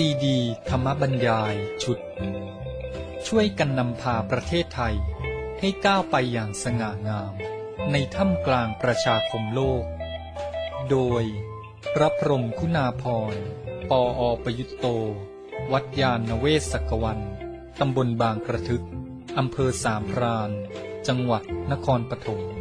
ซีดีธรรมบรรยายชุดช่วยกันนำพาประเทศไทยให้ก้าวไปอย่างสง่างามในท่ามกลางประชาคมโลกโดยพระพรหมคุณาภรณ์ ปอ.ประยุตโต วัดยานเวศกวันตำบลบางกระทึกอำเภอสามพรานจังหวัดนครปฐม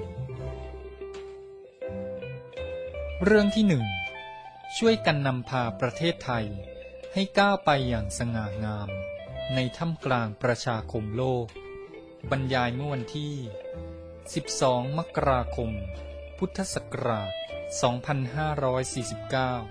เรื่องที่หนึ่งช่วยกันนำพาประเทศไทยให้ก้าวไปอย่างสง่างามในท่ามกลางประชาคมโลกบรรยายเมื่อวันที่12 มกราคม พุทธศักราช 2549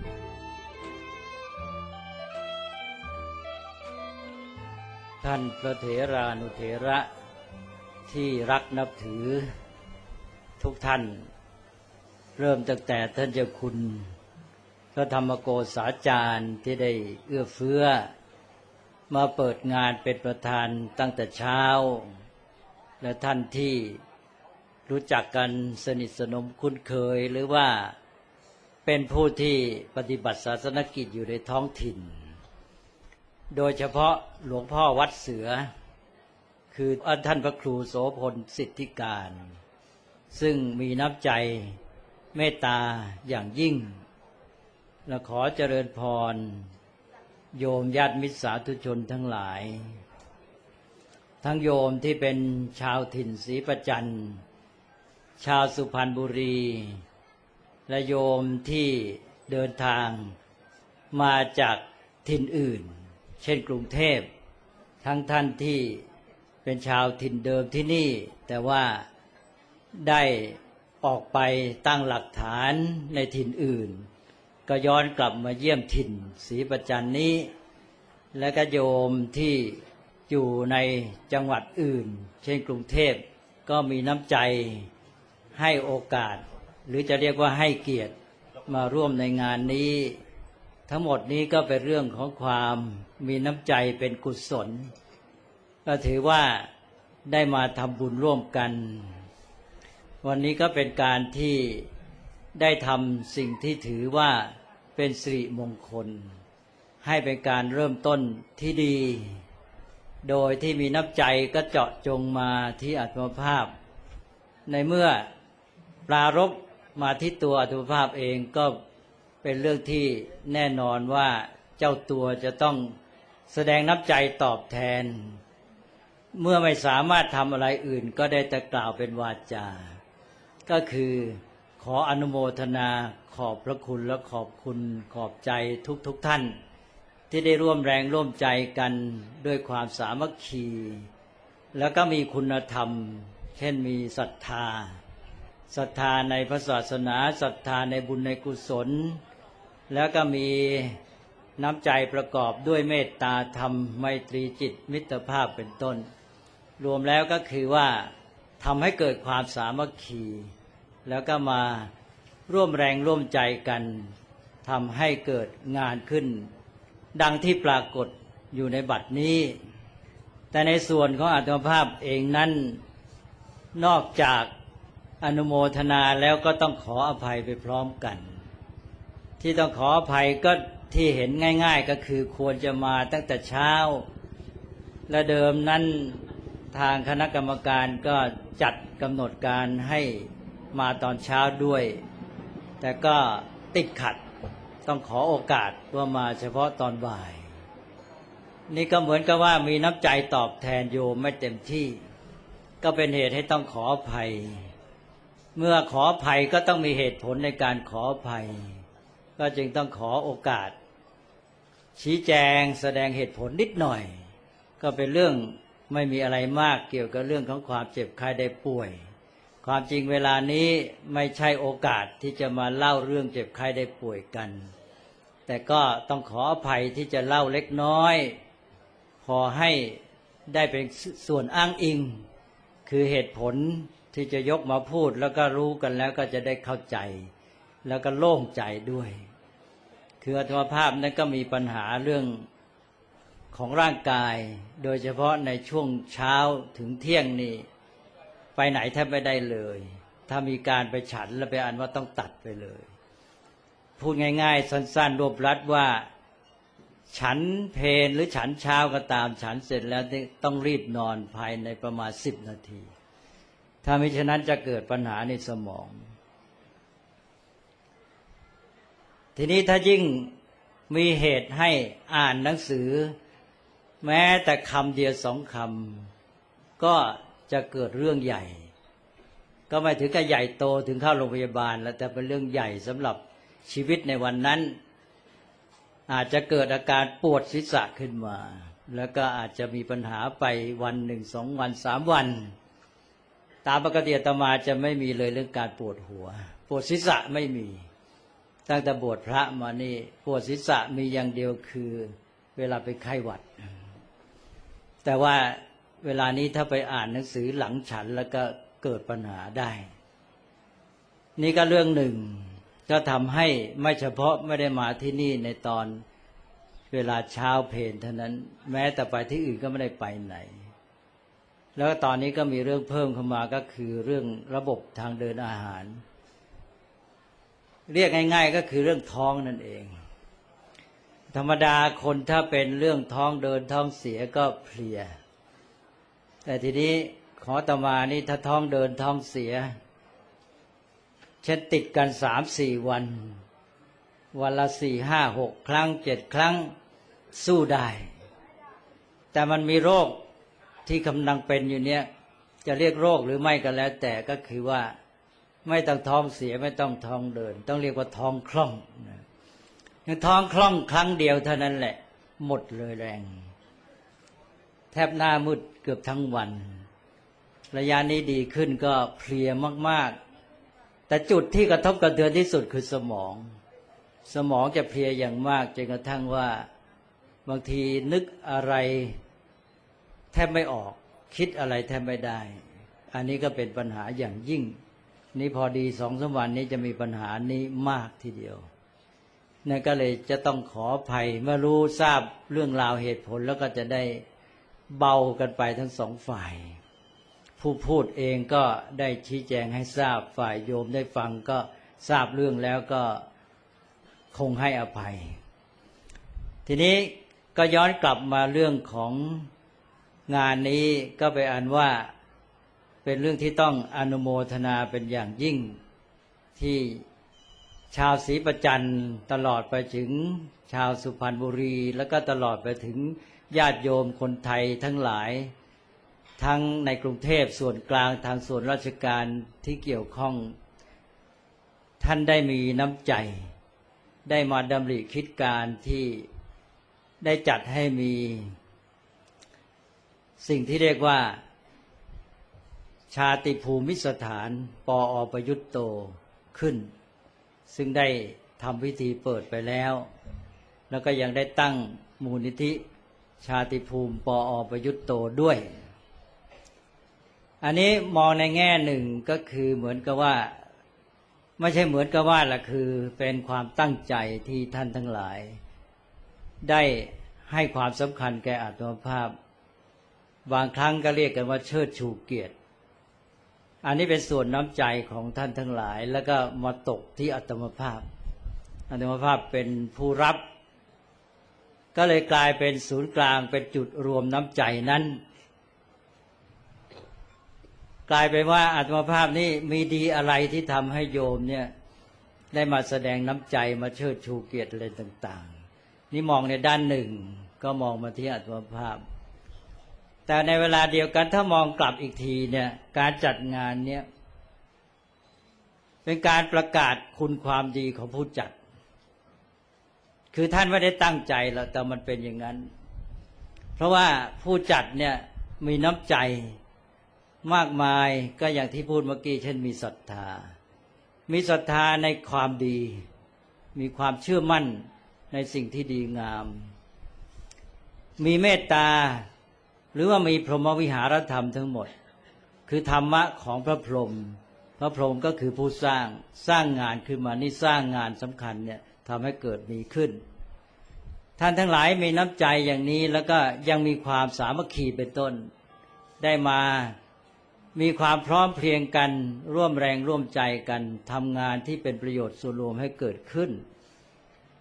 ท่านพระเถรานุเถระที่รักนับถือทุกท่านเริ่มตั้งแต่ท่านเจ้าคุณพระธรรมโกษาจารย์ที่ได้เอื้อเฟื้อมาเปิดงานเป็นประธานตั้งแต่เช้าและท่านที่รู้จักกันสนิทสนมคุ้นเคยหรือว่าเป็นผู้ที่ปฏิบัติศาสนกิจอยู่ในท้องถิ่นโดยเฉพาะหลวงพ่อวัดเสือคือท่านพระครูโสพลสิทธิการซึ่งมีน้ำใจเมตตาอย่างยิ่งและขอเจริญพรโยมญาติมิตรสาธุชนทั้งหลายทั้งโยมที่เป็นชาวถิ่นศรีประจันทร์ชาวสุพรรณบุรีและโยมที่เดินทางมาจากถิ่นอื่นเช่นกรุงเทพทั้งท่านที่เป็นชาวถิ่นเดิมที่นี่แต่ว่าได้ออกไปตั้งหลักฐานในถิ่นอื่นก็ย้อนกลับมาเยี่ยมถิ่นศรีประจันทร์นี้และก็โยมที่อยู่ในจังหวัดอื่นเช่นกรุงเทพก็มีน้ำใจให้โอกาสหรือจะเรียกว่าให้เกียรติมาร่วมในงานนี้ทั้งหมดนี้ก็เป็นเรื่องของความมีน้ำใจเป็นกุศลก็ถือว่าได้มาทำบุญร่วมกันวันนี้ก็เป็นการที่ได้ทำสิ่งที่ถือว่าเป็นสิริมงคลให้เป็นการเริ่มต้นที่ดีโดยที่มีน้ำใจก็เจาะจงมาที่อาตมาภาพในเมื่อปรารภมาที่ตัวอาตมาภาพเองก็เป็นเรื่องที่แน่นอนว่าเจ้าตัวจะต้องแสดงน้ำใจตอบแทนเมื่อไม่สามารถทำอะไรอื่นก็ได้แต่กล่าวเป็นวาจาก็คือขออนุโมทนาขอบพระคุณและขอบคุณขอบใจทุกท่านที่ได้ร่วมแรงร่วมใจกันด้วยความสามัคคีแล้วก็มีคุณธรรมเช่นมีศรัทธาในพระศาสนาศรัทธาในบุญในกุศลแล้วก็มีน้ำใจประกอบด้วยเมตตาธรรมไมตรีจิตมิตรภาพเป็นต้นรวมแล้วก็คือว่าทำให้เกิดความสามัคคีแล้วก็มาร่วมแรงร่วมใจกันทำให้เกิดงานขึ้นดังที่ปรากฏอยู่ในบัดนี้แต่ในส่วนของอาตมาภาพเองนั้นนอกจากอนุโมทนาแล้วก็ต้องขออภัยไปพร้อมกันที่ต้องขออภัยก็ที่เห็นง่ายๆก็คือควรจะมาตั้งแต่เช้าและเดิมนั้นทางคณะกรรมการก็จัดกำหนดการให้มาตอนเช้าด้วยแต่ก็ติดขัดต้องขอโอกาสว่ามาเฉพาะตอนบ่ายนี่ก็เหมือนกับว่ามีน้ำใจตอบแทนโยมไม่เต็มที่ก็เป็นเหตุให้ต้องขออภัยเมื่อขออภัยก็ต้องมีเหตุผลในการขออภัยก็จึงต้องขอโอกาสชี้แจงแสดงเหตุผลนิดหน่อยก็เป็นเรื่องไม่มีอะไรมากเกี่ยวกับเรื่องของความเจ็บไข้ได้ป่วยความจริงเวลานี้ไม่ใช่โอกาสที่จะมาเล่าเรื่องเจ็บไข้ได้ป่วยกันแต่ก็ต้องขออภัยที่จะเล่าเล็กน้อยพอให้ได้เป็นส่วนอ้างอิงคือเหตุผลที่จะยกมาพูดแล้วก็รู้กันแล้วก็จะได้เข้าใจแล้วก็โล่งใจด้วยคืออาตมาภาพนั้นก็มีปัญหาเรื่องของร่างกายโดยเฉพาะในช่วงเช้าถึงเที่ยงนี่ไปไหนแทบไม่ได้เลยถ้ามีการไปฉันแล้วไปอันว่าต้องตัดไปเลยพูดง่ายๆสั้นๆรวบรัดว่าฉันเพลหรือฉันเช้าก็ตามฉันเสร็จแล้วต้องรีบนอนภายในประมาณ10 นาทีถ้ามิฉะนั้นจะเกิดปัญหาในสมองทีนี้ถ้ายิ่งมีเหตุให้อ่านหนังสือแม้แต่คำเดียว2 คำก็จะเกิดเรื่องใหญ่ก็ไม่ถึงกับใหญ่โตถึงเข้าโรงพยาบาลแล้วแต่เป็นเรื่องใหญ่สำหรับชีวิตในวันนั้นอาจจะเกิดอาการปวดศีรษะขึ้นมาแล้วก็อาจจะมีปัญหาไปวัน1 2 วัน3 วันตามปกติอาตมาจะไม่มีเลยเรื่องการปวดหัวปวดศีรษะไม่มีตั้งแต่บวชพระมานี่ปวดศีรษะมีอย่างเดียวคือเวลาไปไข้หวัดแต่ว่าเวลานี้ถ้าไปอ่านหนังสือหลังฉันแล้วก็เกิดปัญหาได้นี่ก็เรื่องหนึ่งก็ทำให้ไม่เฉพาะไม่ได้มาที่นี่ในตอนเวลาเช้าเพลเท่านั้นแม้แต่ไปที่อื่นก็ไม่ได้ไปไหนแล้วตอนนี้ก็มีเรื่องเพิ่มเข้ามาก็คือเรื่องระบบทางเดินอาหารเรียกง่ายๆก็คือเรื่องท้องนั่นเองธรรมดาคนถ้าเป็นเรื่องท้องเดินท้องเสียก็เพลียแต่ทีนี้ขออาตมานี่ถ้าท้องเดินท้องเสียเช่นติดกัน3-4 วันวันละ4 5 6 ครั้ง7 ครั้งสู้ได้แต่มันมีโรคที่กำลังเป็นอยู่เนี่ยจะเรียกโรคหรือไม่ก็แล้วแต่ก็คือว่าไม่ต้องท้องเสียไม่ต้องท้องเดินต้องเรียกว่าท้องคล่องอย่างท้องคล่องครั้งเดียวเท่านั้นแหละหมดเลยแรงแทบหน้ามืดเกือบทั้งวันระยะนี้ดีขึ้นก็เพลียมากๆแต่จุดที่กระทบกระเทือนที่สุดคือสมองจะเพลียอย่างมากจนกระทั่งว่าบางทีนึกอะไรแทบไม่ออกคิดอะไรแทบไม่ได้อันนี้ก็เป็นปัญหาอย่างยิ่งนี่พอดี2-3 วันนี้จะมีปัญหานี้มากทีเดียวนั่นก็เลยจะต้องขออภัยเมื่อรู้ทราบเรื่องราวเหตุผลแล้วก็จะได้เบากันไปทั้ง2 ฝ่ายผู้พูดเองก็ได้ชี้แจงให้ทราบฝ่ายโยมได้ฟังก็ทราบเรื่องแล้วก็คงให้อภัยทีนี้ก็ย้อนกลับมาเรื่องของงานนี้ก็ไปอ่านว่าเป็นเรื่องที่ต้องอนุโมทนาเป็นอย่างยิ่งที่ชาวศรีประจันตลอดไปถึงชาวสุพรรณบุรีแล้วก็ตลอดไปถึงญาติโยมคนไทยทั้งหลายทั้งในกรุงเทพส่วนกลางทางส่วนราชการที่เกี่ยวข้องท่านได้มีน้ำใจได้มาดำริคิดการที่ได้จัดให้มีสิ่งที่เรียกว่าชาติภูมิสถานปอ.ประยุตโตขึ้นซึ่งได้ทำพิธีเปิดไปแล้วแล้วก็ยังได้ตั้งมูลนิธิชาติภูมิปอ.ประยุตโตด้วยอันนี้มองในแง่หนึ่งก็คือเหมือนกับว่าไม่ใช่เหมือนกับว่าล่ะคือเป็นความตั้งใจที่ท่านทั้งหลายได้ให้ความสำคัญแก่อาตมภาพบางครั้งก็เรียกกันว่าเชิดชูเกียรติอันนี้เป็นส่วนน้ำใจของท่านทั้งหลายแล้วก็มาตกที่อาตมภาพเป็นผู้รับก็เลยกลายเป็นศูนย์กลางเป็นจุดรวมน้ำใจนั้นกลายเป็นว่าอาตมภาพนี่มีดีอะไรที่ทำให้โยมเนี่ยได้มาแสดงน้ำใจมาเชิดชูเกียรติอะไรต่างๆนี่มองในด้านหนึ่งก็มองมาที่อาตมภาพแต่ในเวลาเดียวกันถ้ามองกลับอีกทีเนี่ยการจัดงานเนี่ยเป็นการประกาศคุณความดีของผู้จัดคือท่านไม่ได้ตั้งใจหรอกแต่มันเป็นอย่างนั้นเพราะว่าผู้จัดเนี่ยมีน้ำใจมากมายก็อย่างที่พูดเมื่อกี้เช่นมีศรัทธาในความดีมีความเชื่อมั่นในสิ่งที่ดีงามมีเมตตาหรือว่ามีพรหมวิหารธรรมทั้งหมดคือธรรมะของพระพรหมก็คือผู้สร้างงานขึ้นมานี่สร้างงานสำคัญเนี่ยทำให้เกิดมีขึ้นท่านทั้งหลายมีน้ำใจอย่างนี้แล้วก็ยังมีความสามัคคีเป็นต้นได้มามีความพร้อมเพรียงกันร่วมแรงร่วมใจกันทำงานที่เป็นประโยชน์ส่วนรวมให้เกิดขึ้น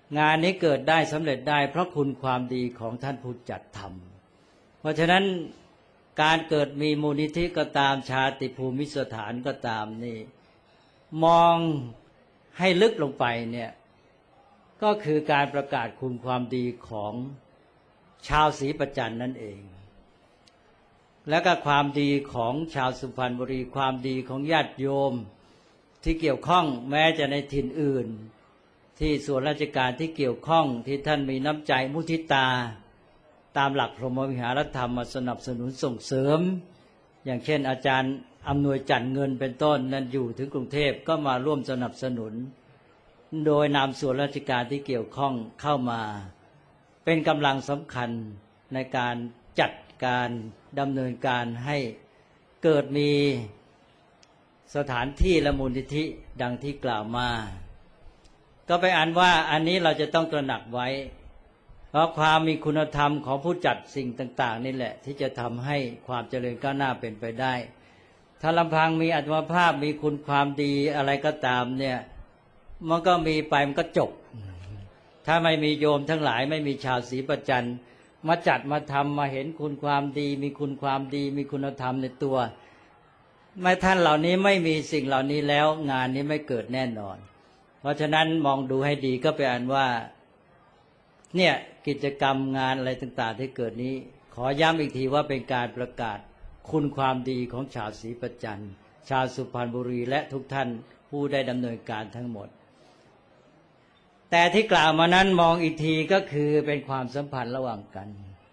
งานนี้เกิดได้สำเร็จได้เพราะคุณความดีของท่านผู้จัดทำเพราะฉะนั้นการเกิดมีมูลนิธิก็ตามชาติภูมิสถานก็ตามนี่มองให้ลึกลงไปเนี่ยก็คือการประกาศคุณความดีของชาวศรีประจันนั่นเองและก็ความดีของชาวสุพรรณบุรีความดีของญาติโยมที่เกี่ยวข้องแม้จะในถิ่นอื่นที่ส่วนราชการที่เกี่ยวข้องที่ท่านมีน้ำใจมุทิตาตามหลักพรหมวิหารธรรมมาสนับสนุนส่งเสริมอย่างเช่นอาจารย์อำนวยจันทร์เงินเป็นต้นนั้นอยู่ถึงกรุงเทพก็มาร่วมสนับสนุนโดยนำส่วนราชการที่เกี่ยวข้องเข้ามาเป็นกำลังสำคัญในการจัดการดำเนินการให้เกิดมีสถานที่และมูลนิธิดังที่กล่าวมาก็ไปอ่านว่าอันนี้เราจะต้องตระหนักไว้เพราะความมีคุณธรรมของผู้จัดสิ่งต่างๆนี่แหละที่จะทำให้ความเจริญก้าวหน้าเป็นไปได้ถ้าลำพังมีอัตมภาพมีคุณความดีอะไรก็ตามเนี่ยมันก็มีไปมันก็จบถ้าไม่มีโยมทั้งหลายไม่มีชาวศรีประจันมาจัดมาทำมาเห็นคุณความดีมีคุณความดีมีคุณธรรมในตัวไม่ท่านเหล่านี้ไม่มีสิ่งเหล่านี้แล้วงานนี้ไม่เกิดแน่นอนเพราะฉะนั้นมองดูให้ดีก็ไปอ่านว่าเนี่ยกิจกรรมงานอะไรต่างๆที่เกิดนี้ขอย้ำอีกทีว่าเป็นการประกาศคุณความดีของชาวศรีประจันชาวสุพรรณบุรีและทุกท่านผู้ได้ดำเนินการทั้งหมดแต่ที่กล่าวมานั้นมองอีกทีก็คือเป็นความสัมพันธ์ระหว่างกัน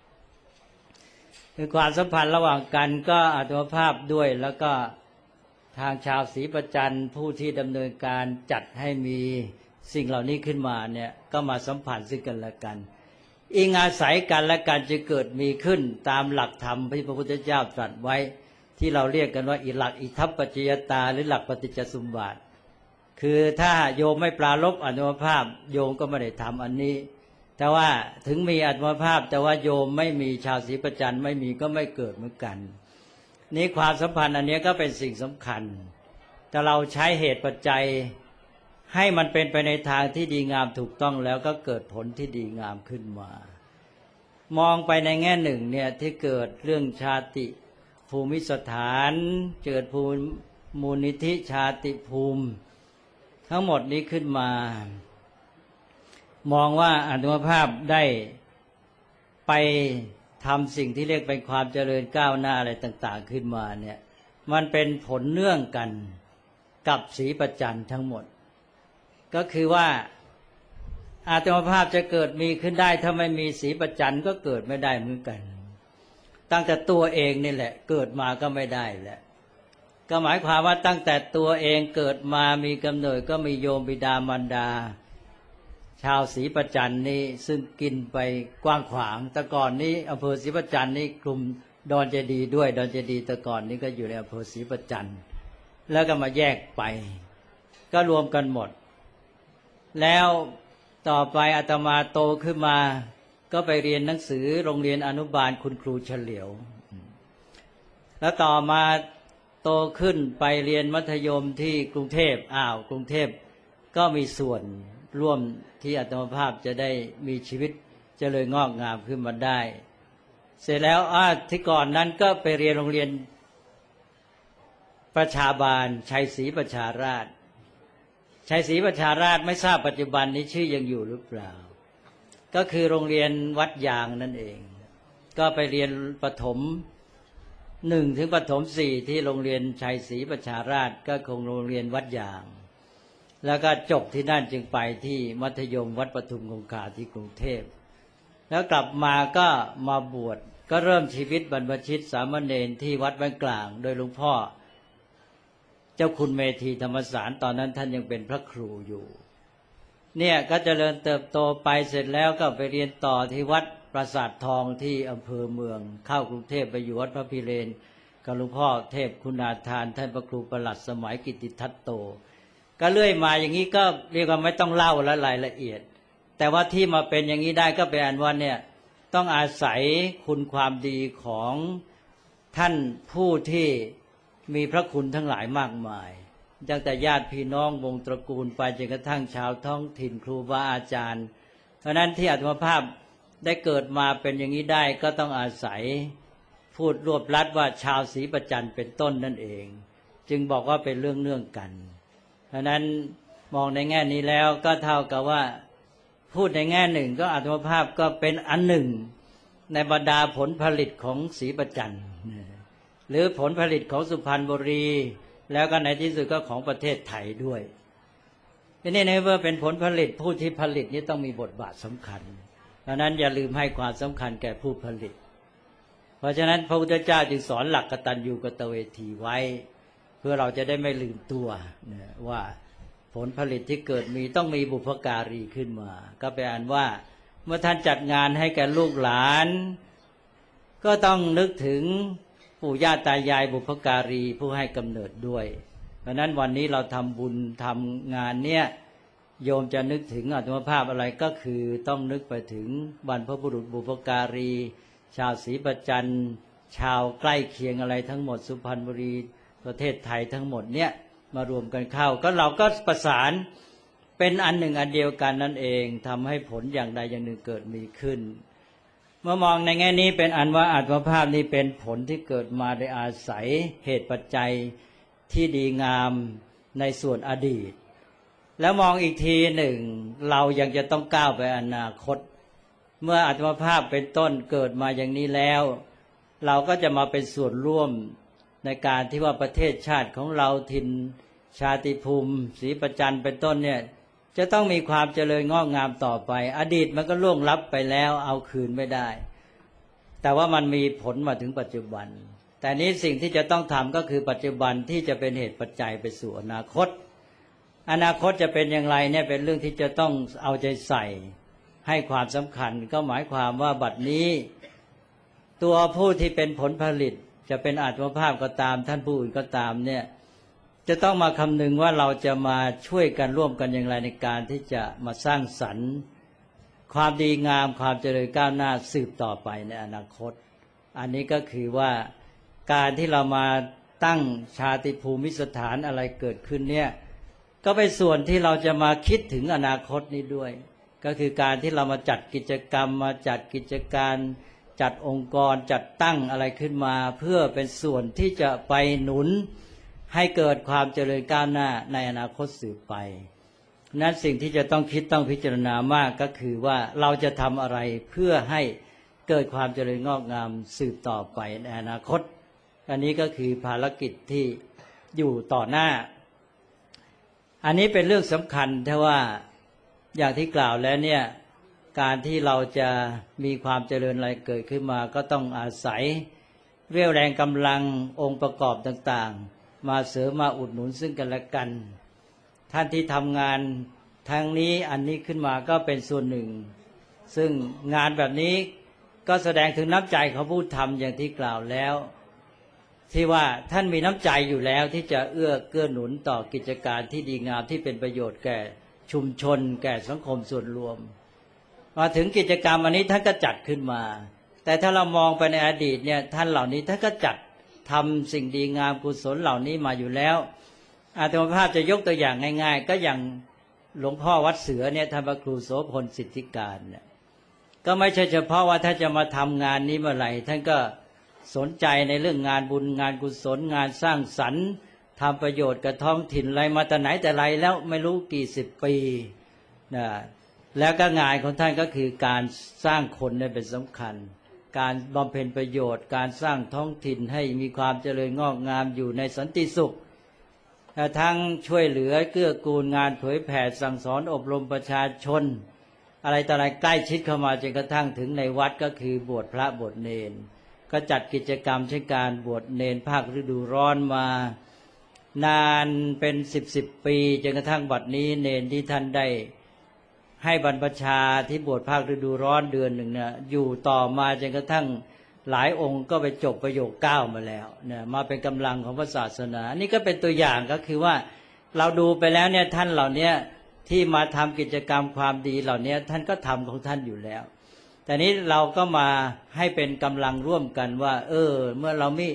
คือความสัมพันธ์ระหว่างกันก็อาตมภาพด้วยแล้วก็ทางชาวศรีประจันผู้ที่ดำเนินการจัดให้มีสิ่งเหล่านี้ขึ้นมาเนี่ยก็มาสัมพันธ์ซึ่งกันและกันอิงอาศัยกันและกันจะเกิดมีขึ้นตามหลักธรรมที่พระพุทธเจ้าตรัสไว้ที่เราเรียกกันว่าหลักอิทัปปัจจยตาหรือหลักปฏิจจสมุปบาทคือถ้าโยมไม่ปรารภอาตมภาพโยมก็ไม่ได้ทำอันนี้แต่ว่าถึงมีอาตมภาพแต่ว่าโยมไม่มีชาวศรีประจันไม่มีก็ไม่เกิดเหมือนกันนี้ความสัมพันธ์อันนี้ก็เป็นสิ่งสำคัญแต่เราใช้เหตุปัจจัยให้มันเป็นไปในทางที่ดีงามถูกต้องแล้วก็เกิดผลที่ดีงามขึ้นมามองไปในแง่หนึ่งเนี่ยที่เกิดเรื่องชาติภูมิสถานเกิดภูมิมูลนิธิชาติภูมิทั้งหมดนี้ขึ้นมามองว่าอาตมภาพได้ไปทำสิ่งที่เรียกเป็นความเจริญก้าวหน้าอะไรต่างๆขึ้นมาเนี่ยมันเป็นผลเนื่องกันกับศรีประจันทั้งหมดก็คือว่าอาตมภาพจะเกิดมีขึ้นได้ถ้าไม่มีศรีประจันก็เกิดไม่ได้เหมือนกันตั้งแต่ตัวเองนี่แหละเกิดมาก็ไม่ได้แหละก็หมายความว่าตั้งแต่ตัวเองเกิดมามีกำเนิดก็มีโยมบิดามารดาชาวศรีประจันนี่ซึ่งกินไปกว้างขวางแต่ก่อนนี้อำเภอศรีประจันนี่กลุ่มดอนเจดีย์ด้วยดอนเจดีย์แต่ก่อนนี้ก็อยู่ในอำเภอศรีประจันแล้วก็มาแยกไปก็รวมกันหมดแล้วต่อไปอาตมาโตขึ้นมาก็ไปเรียนหนังสือโรงเรียนอนุบาลคุณครูเฉลียวแล้วต่อมาโตขึ้นไปเรียนมัธยมที่กรุงเทพกรุงเทพก็มีส่วนร่วมที่อาตมภาพจะได้มีชีวิตเจริญงอกงามขึ้นมาได้เสร็จแล้วที่ก่อนนั้นก็ไปเรียนโรงเรียนประชาบาลชัยศรีประชาราษฎร์ชัยศรีประชาราษฎร์ไม่ทราบปัจจุบันนี้ชื่อยังอยู่หรือเปล่าก็คือโรงเรียนวัดยางนั่นเองก็ไปเรียนประถม1ถึงประถม4ที่โรงเรียนชัยศรีประชาราษฎร์ก็คงโรงเรียนวัดยางแล้วก็จบที่นั่นจึงไปที่มัธยมวัดปทุมคงคาที่กรุงเทพแล้วกลับมาก็มาบวชก็เริ่มชีวิตบรรพชิตสามเณรที่วัดบ้านกลางโดยหลวงพ่อเจ้าคุณเมธีธรรมสารตอนนั้นท่านยังเป็นพระครูอยู่เนี่ยก็เจริญเติบโตไปเสร็จแล้วก็ไปเรียนต่อที่วัดปราสาททองที่อำเภอเมืองเข้ากรุงเทพไปอยู่วัดพระพิเรนกับหลวงพ่อเทพคุณาทานท่านพระครูประหลัดสมัยกิติทัตโตก็เลื่อยมาอย่างนี้ก็เรียกว่าไม่ต้องเล่าและรายละเอียดแต่ว่าที่มาเป็นอย่างนี้ได้ก็เป็นอันว่าเนี่ยต้องอาศัยคุณความดีของท่านผู้ที่มีพระคุณทั้งหลายมากมายตั้งแต่ญาติพี่น้องวงตระกูลไปจนกระทั่งชาวท้องถิ่นครูบาอาจารย์เพราะนั้นที่อาตมาภาพได้เกิดมาเป็นอย่างนี้ได้ก็ต้องอาศัยพูดรวบลัดว่าชาวศรีประจันเป็นต้นนั่นเองจึงบอกว่าเป็นเรื่องเนื่องกันเพราะนั้นมองในแง่นี้แล้วก็เท่ากับว่าพูดในแง่หนึ่งก็อาตมาภาพก็เป็นอันหนึ่งในบรรดาผลผลิตของศรีประจันหรือผลผลิตของสุพรรณบุรีแล้วก็ในที่สุดก็ของประเทศไทยด้วยทีนี้ในเมื่อเป็นผลผลิตผู้ที่ผลิตนี้ต้องมีบทบาทสำคัญเพราะนั้นอย่าลืมให้ความสำคัญแก่ผู้ผลิตเพราะฉะนั้นพระพุทธเจ้าจึงสอนหลักกตัญญูกตเวทีไว้เพื่อเราจะได้ไม่ลืมตัวว่าผลผลิตที่เกิดมีต้องมีบุพการีขึ้นมาก็แปลว่าเมื่อท่านจัดงานให้แก่ลูกหลานก็ต้องนึกถึงปู่ย่าตายายบุพการีผู้ให้กำเนิดด้วยเพราะนั้นวันนี้เราทำบุญทำงานเนี่ยโยมจะนึกถึงอาตมภาพอะไรก็คือต้องนึกไปถึงบรรพบุรุษบุพการีชาวศรีประจันชาวใกล้เคียงอะไรทั้งหมดสุพรรณบุรีประเทศไทยทั้งหมดเนี่ยมารวมกันเข้าก็เราก็ประสานเป็นอันหนึ่งอันเดียวกันนั่นเองทำให้ผลอย่างใดอย่างหนึ่งเกิดมีขึ้นเมื่อมองในแง่นี้เป็นอันว่าอาตมภาพนี้เป็นผลที่เกิดมาโดยอาศัยเหตุปัจจัยที่ดีงามในส่วนอดีตแล้วมองอีกทีหนึ่งเรายังจะต้องก้าวไปอนาคตเมื่ออาตมภาพเป็นต้นเกิดมาอย่างนี้แล้วเราก็จะมาเป็นส่วนร่วมในการที่ว่าประเทศชาติของเราถิ่นชาติภูมิศรีประจันเป็นต้นเนี่ยจะต้องมีความเจริญงอกงามต่อไปอดีตมันก็ล่วงลับไปแล้วเอาคืนไม่ได้แต่ว่ามันมีผลมาถึงปัจจุบันแต่นี้สิ่งที่จะต้องทำก็คือปัจจุบันที่จะเป็นเหตุปัจจัยไปสู่อนาคตอนาคตจะเป็นอย่างไรเนี่ยเป็นเรื่องที่จะต้องเอาใจใส่ให้ความสำคัญก็หมายความว่าบัดนี้ตัวผู้ที่เป็นผลผลิตจะเป็นอาตมภาพก็ตามท่านผู้อื่นก็ตามเนี่ยจะต้องมาคำนึงว่าเราจะมาช่วยกันร่วมกันอย่างไรในการที่จะมาสร้างสรรค์ความดีงามความเจริญก้าวหน้าสืบต่อไปในอนาคตอันนี้ก็คือว่าการที่เรามาตั้งชาติภูมิสถานอะไรเกิดขึ้นเนี่ยก็เป็นส่วนที่เราจะมาคิดถึงอนาคตนี้ด้วยก็คือการที่เรามาจัดกิจกรรมมาจัดกิจการจัดองค์กรจัดตั้งอะไรขึ้นมาเพื่อเป็นส่วนที่จะไปหนุนให้เกิดความเจริญก้าวหน้าในอนาคตสืบไปนั้นสิ่งที่จะต้องคิดต้องพิจารณามากก็คือว่าเราจะทำอะไรเพื่อให้เกิดความเจริญงอกงามสืบต่อไปในอนาคตอันนี้ก็คือภารกิจที่อยู่ต่อหน้าอันนี้เป็นเรื่องสำคัญถ้าว่าอย่างที่กล่าวแล้วเนี่ยการที่เราจะมีความเจริญอะไรเกิดขึ้นมาก็ต้องอาศัยเรี่ยวแรงกำลังองค์ประกอบต่างๆมาเสริมมาอุดหนุนซึ่งกันและกันท่านที่ทำงานทางนี้อันนี้ขึ้นมาก็เป็นส่วนหนึ่งซึ่งงานแบบนี้ก็แสดงถึงน้ำใจของผู้ทำอย่างที่กล่าวแล้วที่ว่าท่านมีน้ำใจอยู่แล้วที่จะเอื้อเกื้อหนุนต่อกิจการที่ดีงามที่เป็นประโยชน์แก่ชุมชนแก่สังคมส่วนรวมมาถึงกิจกรรมอันนี้ท่านก็จัดขึ้นมาแต่ถ้าเรามองไปในอดีตเนี่ยท่านเหล่านี้ท่านก็จัดทำสิ่งดีงามกุศลเหล่านี้มาอยู่แล้วอาตมาภาพจะยกตัวอย่างง่ายๆก็อย่างหลวงพ่อวัดเสือเนี่ยท่านพระครูโสพลสิทธิการเนี่ยก็ไม่ใช่เฉพาะว่าถ้าจะมาทำงานนี้เมื่อไหร่ท่านก็สนใจในเรื่องงานบุญงานกุศลงานสร้างสรรค์ทำประโยชน์กับท้องถิ่นอะไรมาแต่ไหนแต่ไรแล้วไม่รู้กี่สิบปีนะแล้วก็งานของท่านก็คือการสร้างคนเนี่ยเป็นสำคัญการบำเพ็ญประโยชน์การสร้างท้องถิ่นให้มีความเจริญงอกงามอยู่ในสันติสุขทั้งช่วยเหลือเกื้อกูลงานเผยแผ่สั่งสอนอบรมประชาชนอะไรต่ออะไรใกล้ชิดเข้ามาจนกระทั่งถึงในวัดก็คือบวชพระบวชเณรก็จัดกิจกรรมเช่นการบวชเณรภาคฤดูร้อนมานานเป็น10 ปีจนกระทั่งบัดนี้เณรที่ท่านได้ให้บรรพชาที่บวชภาคฤดูร้อนเดือนหนึ่งเนี่ยอยู่ต่อมาจนกระทั่งหลายองค์ก็ไปจบประโยค9มาแล้วเนี่ยมาเป็นกำลังของพระศาสนานี่ก็เป็นตัวอย่างก็คือว่าเราดูไปแล้วเนี่ยท่านเหล่านี้ที่มาทำกิจกรรมความดีเหล่านี้ท่านก็ทำของท่านอยู่แล้วแต่นี้เราก็มาให้เป็นกำลังร่วมกันว่าเมื่อเรา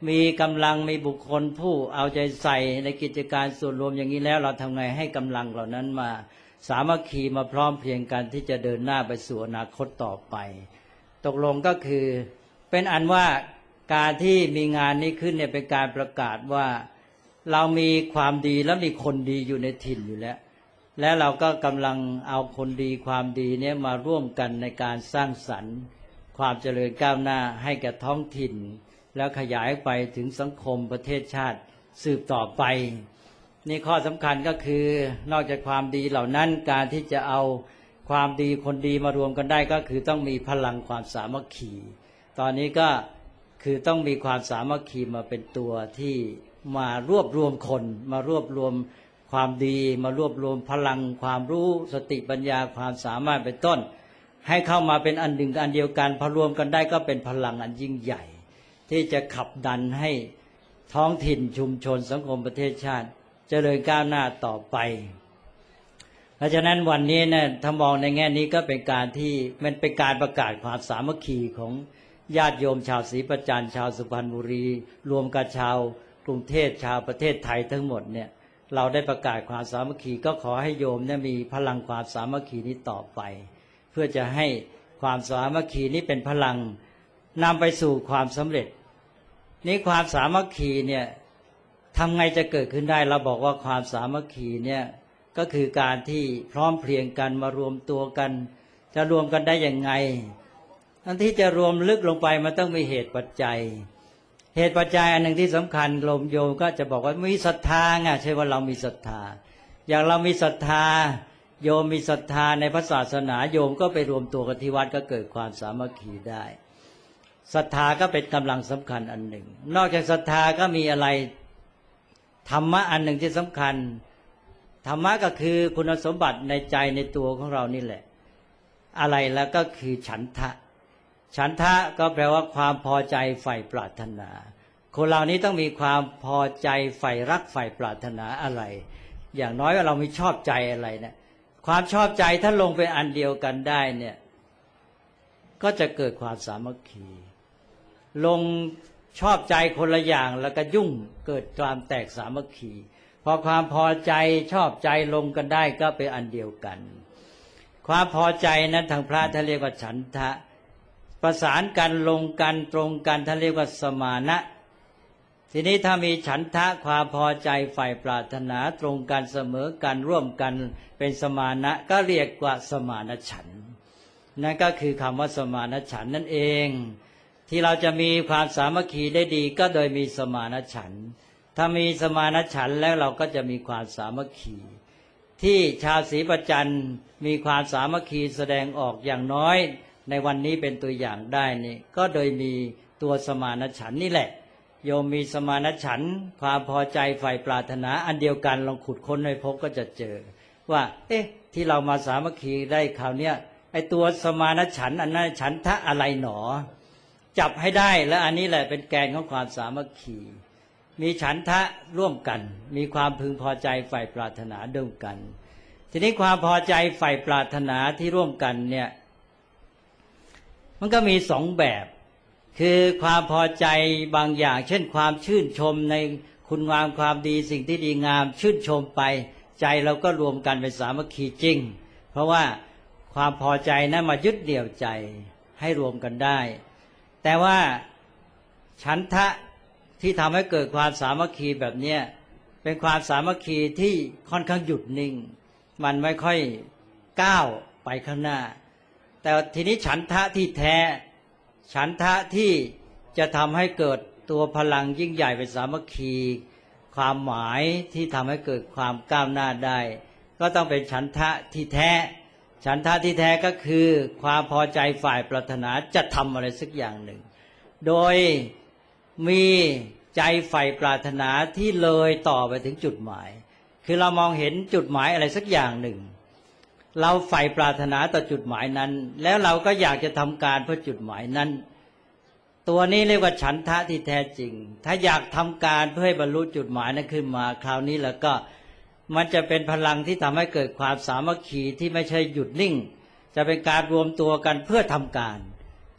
มีกำลังมีบุคคลผู้เอาใจใส่ในกิจการส่วนรวมอย่างนี้แล้วเราทำไงให้กำลังเหล่านั้นมาสามัคคีมาพร้อมเพรียงกันที่จะเดินหน้าไปสู่อนาคตต่อไปตกลงก็คือเป็นอันว่าการที่มีงานนี้ขึ้นเนี่ยเป็นการประกาศว่าเรามีความดีและมีคนดีอยู่ในถิ่นอยู่แล้วและเราก็กำลังเอาคนดีความดีเนี่ยมาร่วมกันในการสร้างสรรค์ความเจริญก้าวหน้าให้แก่ท้องถิ่นแล้วขยายไปถึงสังคมประเทศชาติสืบต่อไปนี่ข้อสำคัญก็คือนอกจากความดีเหล่านั้นการที่จะเอาความดีคนดีมารวมกันได้ก็คือต้องมีพลังความสามัคคีตอนนี้ก็คือต้องมีความสามัคคีมาเป็นตัวที่มารวบรวมคนมารวบรวมความดีมารวบรวมพลังความรู้สติปัญญาความสามารถเป็นต้นให้เข้ามาเป็นอันหนึ่งอันเดียวกันพอรวมกันได้ก็เป็นพลังอันยิ่งใหญ่ที่จะขับดันให้ท้องถิ่นชุมชนสังคมประเทศชาติเจริญก้าวหน้าต่อไปเพราะฉะนั้นวันนี้เนี่ยถ้ามองในแง่นี้ก็เป็นการที่มันเป็นการประกาศความสามัคคีของญาติโยมชาวศรีประจันชาวสุพรรณบุรีรวมกับชาวกรุงเทพชาวประเทศไทยทั้งหมดเนี่ยเราได้ประกาศความสามัคคีก็ขอให้โยมเนี่ยมีพลังความสามัคคีนี้ต่อไปเพื่อจะให้ความสามัคคีนี้เป็นพลังนำไปสู่ความสำเร็จนี้ความสามัคคีเนี่ยทำไงจะเกิดขึ้นได้เราบอกว่าความสามัคคีเนี่ยก็คือการที่พร้อมเพรียงกันมารวมตัวกันจะรวมกันได้อย่างไงอันที่จะรวมลึกลงไปมันต้องมีเหตุปัจจัยเหตุปัจจัยอันหนึ่งที่สำคัญโยมก็จะบอกว่ามีศรัทธาไงใช่ว่าเรามีศรัทธาอย่างเรามีศรัทธาโยมมีศรัทธาในพระศาสนาโยมก็ไปรวมตัวกันที่วัดก็เกิดความสามัคคีได้ศรัทธาก็เป็นกำลังสำคัญอันหนึ่งนอกจากศรัทธาก็มีอะไรธรรมะอันหนึ่งที่สำคัญธรรมะก็คือคุณสมบัติในใจในตัวของเรานี่แหละอะไรแล้วก็คือฉันทะฉันทะก็แปลว่าความพอใจใฝ่ปรารถนาคนเรานี้ต้องมีความพอใจใฝ่รักใฝ่ปรารถนาอะไรอย่างน้อยว่าเรามีชอบใจอะไรเนี่ยความชอบใจถ้าลงเป็นอันเดียวกันได้เนี่ยก็จะเกิดความสามัคคีลงชอบใจคนละอย่างแล้วก็ยุ่งเกิดความแตกสามัคคีพอความพอใจชอบใจลงกันได้ก็เป็นอันเดียวกันความพอใจนั้นทางพระท่านเรียกว่าฉันทะประสานกันลงกันตรงกันท่านเรียกว่าสมานะทีนี้ถ้ามีฉันทะความพอใจใฝ่ปรารถนาตรงกันเสมอกันร่วมกันเป็นสมานะก็เรียกว่าสมานฉันท์นั่นก็คือคำว่าสมานฉันท์นั่นเองที่เราจะมีความสามัคคีได้ดีก็โดยมีสมานฉันท์ถ้ามีสมานฉันท์แล้วเราก็จะมีความสามัคคีที่ชาวศรีประจันมีความสามัคคีแสดงออกอย่างน้อยในวันนี้เป็นตัวอย่างได้นี่ก็โดยมีตัวสมานฉันท์นี่แหละโยมมีสมานฉันท์ความพอใจใฝ่ปรารถนาอันเดียวกันลองขุดค้นให้พบก็จะเจอว่าที่เรามาสามัคคีได้คราวเนี้ยไอ้ตัวสมานฉันท์อันนั้นฉันทะอะไรหนอจับให้ได้และอันนี้แหละเป็นแกนของความสามัคคีมีฉันทะร่วมกันมีความพึงพอใจใฝ่ปรารถนาร่วมกันทีนี้ความพอใจใฝ่ปรารถนาที่ร่วมกันเนี่ยมันก็มีสองแบบคือความพอใจบางอย่างเช่นความชื่นชมในคุณงามความดีสิ่งที่ดีงามชื่นชมไปใจเราก็รวมกันเป็นสามัคคีจริงเพราะว่าความพอใจนั้นมายึดเดี่ยวใจให้รวมกันได้แต่ว่าฉันทะที่ทำให้เกิดความสามัคคีแบบนี้เป็นความสามัคคีที่ค่อนข้างหยุดนิ่งมันไม่ค่อยก้าวไปข้างหน้าแต่ทีนี้ฉันทะที่แท้ฉันทะที่จะทำให้เกิดตัวพลังยิ่งใหญ่เป็นสามัคคีความหมายที่ทำให้เกิดความก้าวหน้าได้ก็ต้องเป็นฉันทะที่แท้ฉันทะที่แท้ก็คือความพอใจฝ่ายปรารถนาจะทำอะไรสักอย่างหนึ่งโดยมีใจใฝ่ปรารถนาที่เลยต่อไปถึงจุดหมายคือเรามองเห็นจุดหมายอะไรสักอย่างหนึ่งเราใฝ่ปรารถนาต่อจุดหมายนั้นแล้วเราก็อยากจะทำการเพื่อจุดหมายนั้นตัวนี้เรียกว่าฉันทะที่แท้จริงถ้าอยากทำการเพื่อให้บรรลุจุดหมายนั้นขึ้นมาคราวนี้แล้วก็มันจะเป็นพลังที่ทำให้เกิดความสามัคคีที่ไม่ใช่หยุดนิ่งจะเป็นการรวมตัวกันเพื่อทำการค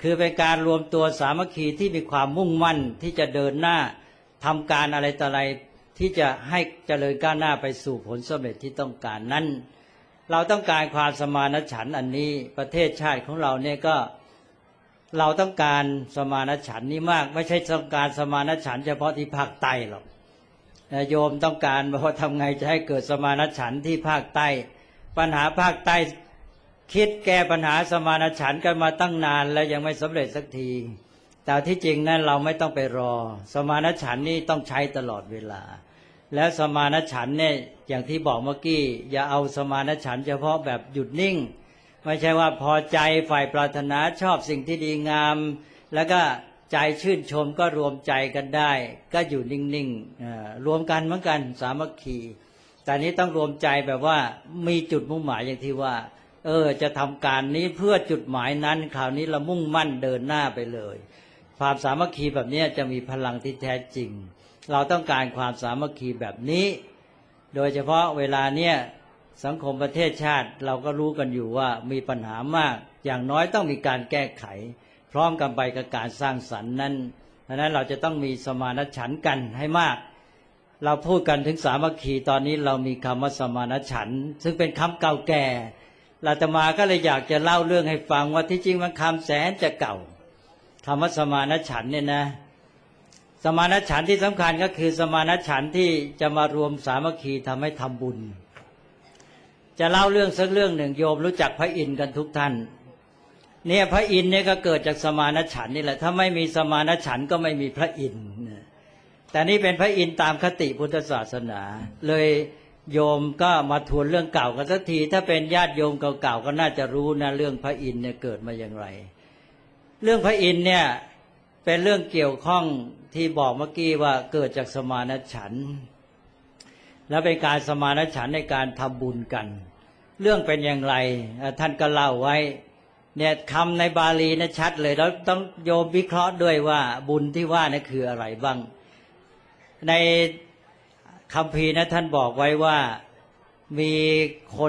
คือเป็นการรวมตัวสามัคคีที่มีความมุ่งมั่นที่จะเดินหน้าทำการอะไรต่ออะไรที่จะให้เจริญก้าวหน้าไปสู่ผลสำเร็จที่ต้องการนั้นเราต้องการความสมานฉันท์อันนี้ประเทศชาติของเราเนี่ยก็เราต้องการสมานฉันท์นี้มากไม่ใช่ต้องการสมานฉันท์เฉพาะที่ภาคใต้หรอกโยมต้องการว่าทำไงจะให้เกิดสมานฉันท์ที่ภาคใต้ปัญหาภาคใต้คิดแก้ปัญหาสมานฉันท์กันมาตั้งนานแล้วยังไม่สำเร็จสักทีแต่ที่จริงนั้นเราไม่ต้องไปรอสมานฉันท์นี่ต้องใช้ตลอดเวลาแล้วสมานฉันท์เนี่ยอย่างที่บอกเมื่อกี้อย่าเอาสมานฉันท์เฉพาะแบบหยุดนิ่งไม่ใช่ว่าพอใจฝ่ายปรารถนาชอบสิ่งที่ดีงามแล้วก็ใจชื่นชมก็รวมใจกันได้ก็อยู่นิ่งๆรวมกันเหมือนกันสามัคคีแต่นี้ต้องรวมใจแบบว่ามีจุดมุ่งหมายอย่างที่ว่าจะทำการนี้เพื่อจุดหมายนั้นคราวนี้เรามุ่งมั่นเดินหน้าไปเลยความสามัคคีแบบนี้จะมีพลังที่แท้จริงเราต้องการความสามัคคีแบบนี้โดยเฉพาะเวลาเนี้ยสังคมประเทศชาติเราก็รู้กันอยู่ว่ามีปัญหามากอย่างน้อยต้องมีการแก้ไขพร้อมกันไปกับการสร้างสรรค์นั้นดังนั้นเราจะต้องมีสมานฉันท์กันให้มากเราพูดกันถึงสามัคคีตอนนี้เรามีคำว่าสมานฉันท์ซึ่งเป็นคำเก่าแก่อาตมาก็เลยอยากจะเล่าเรื่องให้ฟังว่าที่จริงมันคำแสนจะเก่าคำว่าสมานฉันท์เนี่ยนะสมานฉันท์ที่สำคัญก็คือสมานฉันท์ที่จะมารวมสามัคคีทำให้ทำบุญจะเล่าเรื่องสักเรื่องหนึ่งโยมรู้จักพระอินทร์กันทุกท่านเนี่ยพระอินทร์เนี่ยก็เกิดจากสมานฉันท์นี่แหละถ้าไม่มีสมานฉันท์ก็ไม่มีพระอินทร์แต่นี่เป็นพระอินทร์ตามคติพุทธศาสนาเลยโยมก็มาทวนเรื่องเก่ากันสักทีถ้าเป็นญาติโยมเก่าๆก็น่าจะรู้นะเรื่องพระอินทร์เนี่ยเกิดมาอย่างไรเรื่องพระอินทร์เนี่ยเป็นเรื่องเกี่ยวข้องที่บอกเมื่อกี้ว่าเกิดจากสมานฉันท์และเป็นการสมานฉันท์ในการทำบุญกันเรื่องเป็นอย่างไรท่านก็เล่าไว้เนี่ยคำในบาลีนะชัดเลยแล้วต้องโยมวิเคราะห์ด้วยว่าบุญที่ว่านี่คืออะไรบ้างในคัมภีร์นะท่านบอกไว้ว่ามีคน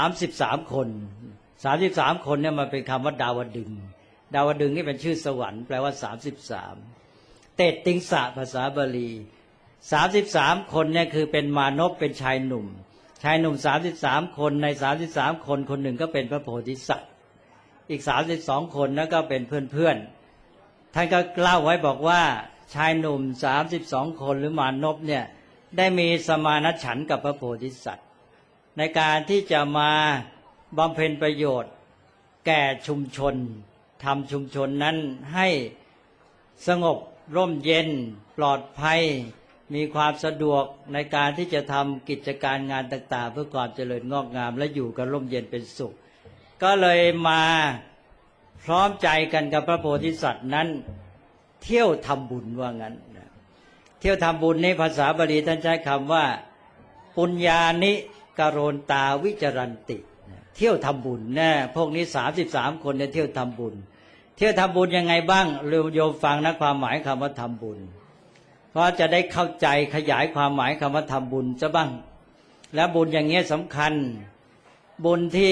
33คน33คนเนี่ยมันเป็นคำว่าดาวดึงดาวดึงนี่เป็นชื่อสวรรค์แปลว่า33เตติงสะภาษาบาลี33คนเนี่ยคือเป็นมานพเป็นชายหนุ่ม33คนใน33คนคนหนึ่งก็เป็นพระโพธิสัตว์อีก32คนนั้นก็เป็นเพื่อนๆท่านก็เล่าไว้บอกว่าชายหนุ่ม32คนหรือมานพเนี่ยได้มีสมานฉันท์กับพระโพธิสัตว์ในการที่จะมาบำเพ็ญประโยชน์แก่ชุมชนทำชุมชนนั้นให้สงบร่มเย็นปลอดภัยมีความสะดวกในการที่จะทำกิจการงานต่างๆเพื่อความเจริญงอกงามและอยู่กันร่มเย็นเป็นสุขก็เลยมาพร้อมใจกันกับพระโพธิสัตว์นั้นเที่ยวทำบุญว่างั้นเที่ยวทำบุญในภาษาบาลีท่านใช้คำว่าปุญญานิกโรนตาวิจรันติเที่ยวทำบุญนะพวกนี้33คนเนี่ยเที่ยวทำบุญเที่ยวทำบุญยังไงบ้างโยมฟังนะความหมายคำว่าทำบุญเพราะจะได้เข้าใจขยายความหมายคำว่าทำบุญซะบ้างและบุญอย่างเงี้ยสำคัญบุญที่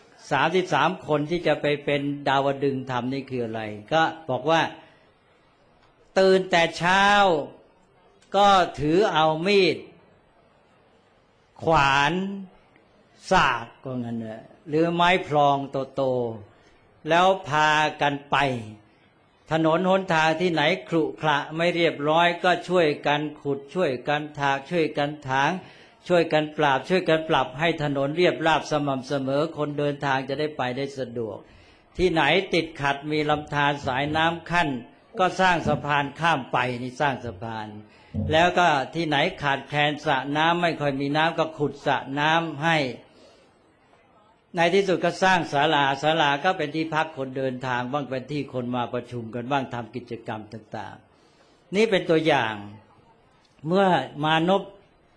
33คนที่จะไปเป็นดาวดึงส์ทำนี่คืออะไรก็บอกว่าตื่นแต่เช้าก็ถือเอามีดขวานสากก็งั้นนะหรือไม้พลองโตๆแล้วพากันไปถนนหนทางที่ไหนขรุขระไม่เรียบร้อยก็ช่วยกันขุดช่วยกันถากช่วยกันถางช่วยกันปราบช่วยกันปรับให้ถนนเรียบราบสม่ำเสมอคนเดินทางจะได้ไปได้สะดวกที่ไหนติดขัดมีลำธารสายน้ำขั้นก็สร้างสะพานข้ามไปนี่สร้างสะพานแล้วก็ที่ไหนขาดแคลนสระน้ำไม่ค่อยมีน้ำก็ขุดสระน้ำให้ในที่สุดก็สร้างศาลาก็เป็นที่พักคนเดินทางบ้างเป็นที่คนมาประชุมกันบ้างทำกิจกรรมต่างๆนี่เป็นตัวอย่างเมื่อมานพ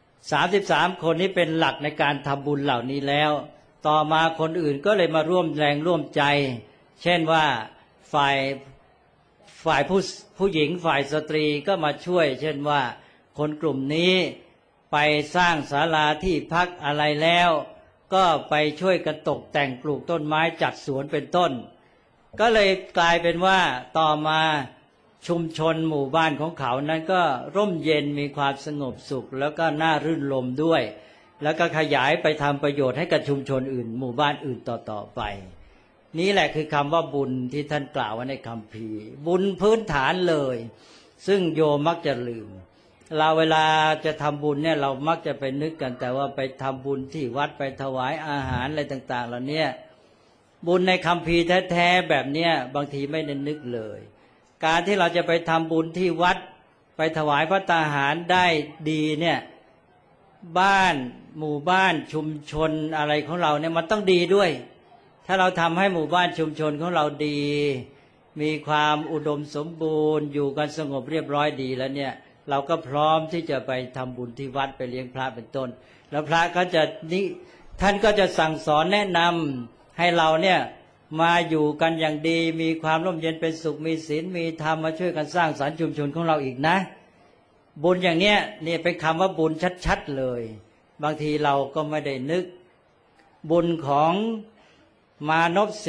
33คนนี้เป็นหลักในการทำบุญเหล่านี้แล้วต่อมาคนอื่นก็เลยมาร่วมแรงร่วมใจเช่นว่าฝ่ายผู้หญิงฝ่ายสตรีก็มาช่วยเช่นว่าคนกลุ่มนี้ไปสร้างศาลาที่พักอะไรแล้วก็ไปช่วยกันตกแต่งปลูกต้นไม้จัดสวนเป็นต้นก็เลยกลายเป็นว่าต่อมาชุมชนหมู่บ้านของเขานั้นก็ร่มเย็นมีความสงบสุขแล้วก็น่ารื่นรมด้วย แล้วก็ขยายไปทำประโยชน์ให้กับชุมชนอื่นหมู่บ้านอื่นต่อไปนี้แหละคือคำว่าบุญที่ท่านกล่าวไว้ในคัมภีร์บุญพื้นฐานเลยซึ่งโยมมักจะลืมเราเวลาจะทำบุญเนี่ยเรามักจะไปนึกกันแต่ว่าไปทำบุญที่วัดไปถวายอาหารอะไรต่างๆเหล่านี้บุญในคัมภีร์แท้ๆแบบเนี้ยบางทีไม่ได้นึกเลยการที่เราจะไปทำบุญที่วัดไปถวายพระตาหารได้ดีเนี่ยบ้านหมู่บ้านชุมชนอะไรของเราเนี่ยมันต้องดีด้วยถ้าเราทำให้หมู่บ้านชุมชนของเราดีมีความอุดมสมบูรณ์อยู่กันสงบเรียบร้อยดีแล้วเนี่ยเราก็พร้อมที่จะไปทำบุญที่วัดไปเลี้ยงพระเป็นต้นแล้วพระก็จะท่านก็จะสั่งสอนแนะนำให้เราเนี่ยมาอยู่กันอย่างดีมีความร่มเย็นเป็นสุขมีศีลมีธรรมมาช่วยกันสร้างสรรค์ชุมชนของเราอีกนะบุญอย่างเนี้ยนี่เป็นคำว่าบุญชัดๆเลยบางทีเราก็ไม่ได้นึกบุญของมานพ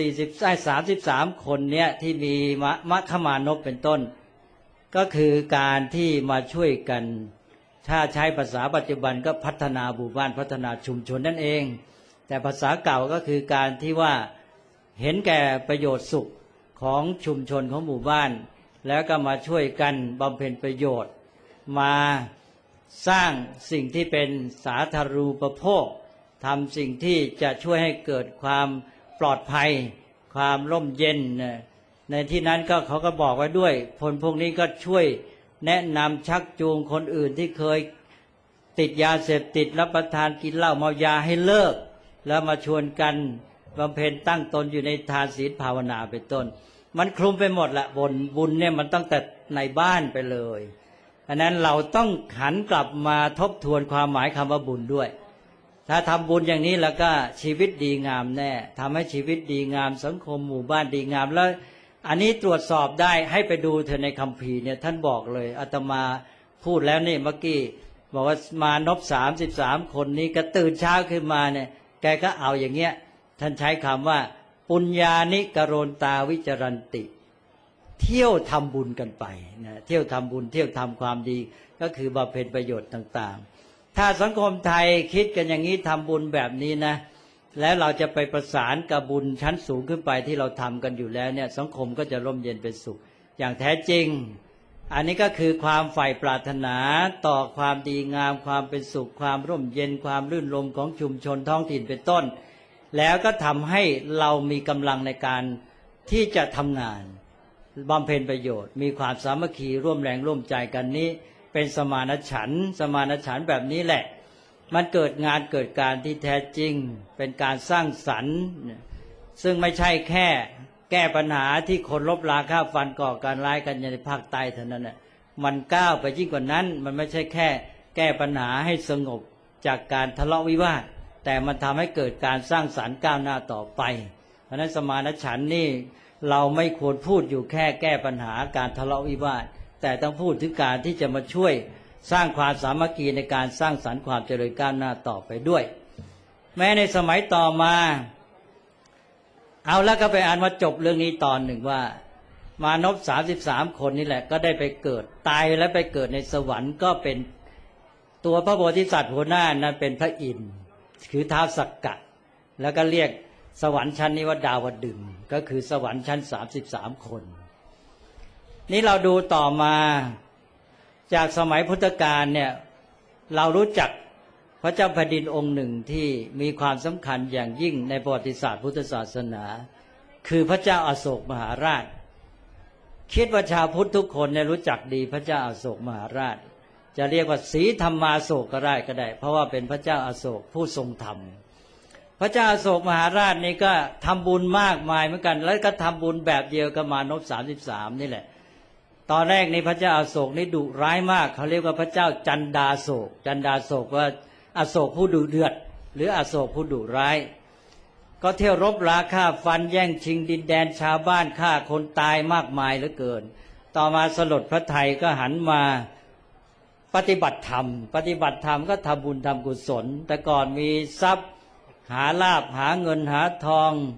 33คนเนี่ยที่มีมัคคมานพเป็นต้นก็คือการที่มาช่วยกันถ้าใช้ภาษาปัจจุบันก็พัฒนาหมู่บ้านพัฒนาชุมชนนั่นเองแต่ภาษาเก่าก็คือการที่ว่าเห็นแก่ประโยชน์สุขของชุมชนของหมู่บ้านแล้วก็มาช่วยกันบำเพ็ญประโยชน์มาสร้างสิ่งที่เป็นสาธารูปโภคทำสิ่งที่จะช่วยให้เกิดความปลอดภัยความร่มเย็นในที่นั้นก็เขาก็บอกไว้ด้วยผลพวกนี้ก็ช่วยแนะนำชักจูงคนอื่นที่เคยติดยาเสพติดรับประทานกินเหล้าเมายาให้เลิกแล้วมาชวนกันบำเพ็ญตั้งตนอยู่ในทานศีลภาวนาเป็นต้นมันคลุมไปหมดละบุญเนี่ยมันตั้งแต่ในบ้านไปเลยอันนั้นเราต้องหันกลับมาทบทวนความหมายคำว่าบุญด้วยถ้าทำบุญอย่างนี้แล้วก็ชีวิตดีงามแน่ทำให้ชีวิตดีงามสังคมหมู่บ้านดีงามแล้วอันนี้ตรวจสอบได้ให้ไปดูเถอะในคัมภีร์เนี่ยท่านบอกเลยอาตมาพูดแล้วนี่เมื่อกี้บอกว่ามานพ33คนนี้ก็ตื่นเช้าขึ้นมาเนี่ยแกก็เอาอย่างเงี้ยท่านใช้คำว่าปุญญานิกโรนตาวิจรันติเที่ยวทำบุญกันไปนะเที่ยวทำบุญเที่ยวทำความดีก็คือบำเพ็ญประโยชน์ต่างๆถ้าสังคมไทยคิดกันอย่างนี้ทำบุญแบบนี้นะแล้วเราจะไปประสานกับบุญชั้นสูงขึ้นไปที่เราทำกันอยู่แล้วเนี่ยสังคมก็จะร่มเย็นเป็นสุขอย่างแท้จริงอันนี้ก็คือความใฝ่ปรารถนาต่อความดีงามความเป็นสุขความร่มเย็นความรื่นรมของชุมชนท้องถิ่นเป็นต้นแล้วก็ทำให้เรามีกำลังในการที่จะทำงานบำเพ็ญประโยชน์มีความสามัคคีร่วมแรงร่วมใจกันนี้เป็นสมานฉันท์แบบนี้แหละมันเกิดงานเกิดการที่แท้จริงเป็นการสร้างสรรค์ซึ่งไม่ใช่แค่แก้ปัญหาที่คนลบราฆ่าฟันก่อการร้ายกันในภาคใต้เท่านั้นน่ะมันก้าวไปยิ่งกว่านั้นมันไม่ใช่แค่แก้ปัญหาให้สงบจากการทะเลาะวิวาทแต่มันทำให้เกิดการสร้างสรรค์ก้าวหน้าต่อไปเพราะนั้นสมานฉันท์นี่เราไม่ควรพูดอยู่แค่แก้ปัญหาการทะเลาะวิวาทแต่ต้องพูดถึงการที่จะมาช่วยสร้างความสามัคคีในการสร้างสรรค์ความเจริญก้าวหน้าต่อไปด้วยแม้ในสมัยต่อมาเอาแล้วก็ไปอ่านว่าจบเรื่องนี้ตอนหนึ่งว่ามานพ33คนนี่แหละก็ได้ไปเกิดตายแล้วไปเกิดในสวรรค์ก็เป็นตัวพระโพธิสัตว์หัวหน้านั้นเป็นพระอินทร์คือท้าวสักกะแล้วก็เรียกสวรรค์ชั้นนี้ว่าดาวดึงส์ก็คือสวรรค์ชั้น33คนนี่เราดูต่อมาจากสมัยพุทธกาลเนี่ยเรารู้จักพระเจ้าแผ่นดินองค์หนึ่งที่มีความสำคัญอย่างยิ่งในประวัติศาสตร์พุทธศาสนาคือพระเจ้าอโศกมหาราชคิดว่าชาวพุทธทุกคนเนี่ยรู้จักดีพระเจ้าอโศกมหาราชจะเรียกว่าศรีธรรมาโศกก็ได้เพราะว่าเป็นพระเจ้าอโศกผู้ทรงธรรมพระเจ้าอโศกมหาราชนี่ก็ทำบุญมากมายเหมือนกันแล้วก็ทำบุญแบบเดียวกับมานพ33นี่แหละตอนแรกนี่พระเจ้าอโศกนี่ดุร้ายมากเขาเรียกว่าพระเจ้าจันดาโศกจันดาโศกว่าอโศกผู้ดุเดือดหรืออโศกผู้ดุร้ายก็เที่ยวรบราฆ่าฟันแย่งชิงดินแดนชาวบ้านฆ่าคนตายมากมายเหลือเกินต่อมาสลดพระทัยก็หันมาปฏิบัติธรรมก็ทำบุญทำกุศลแต่ก่อนมีทรัพย์หาลาภหาเงินหาทอง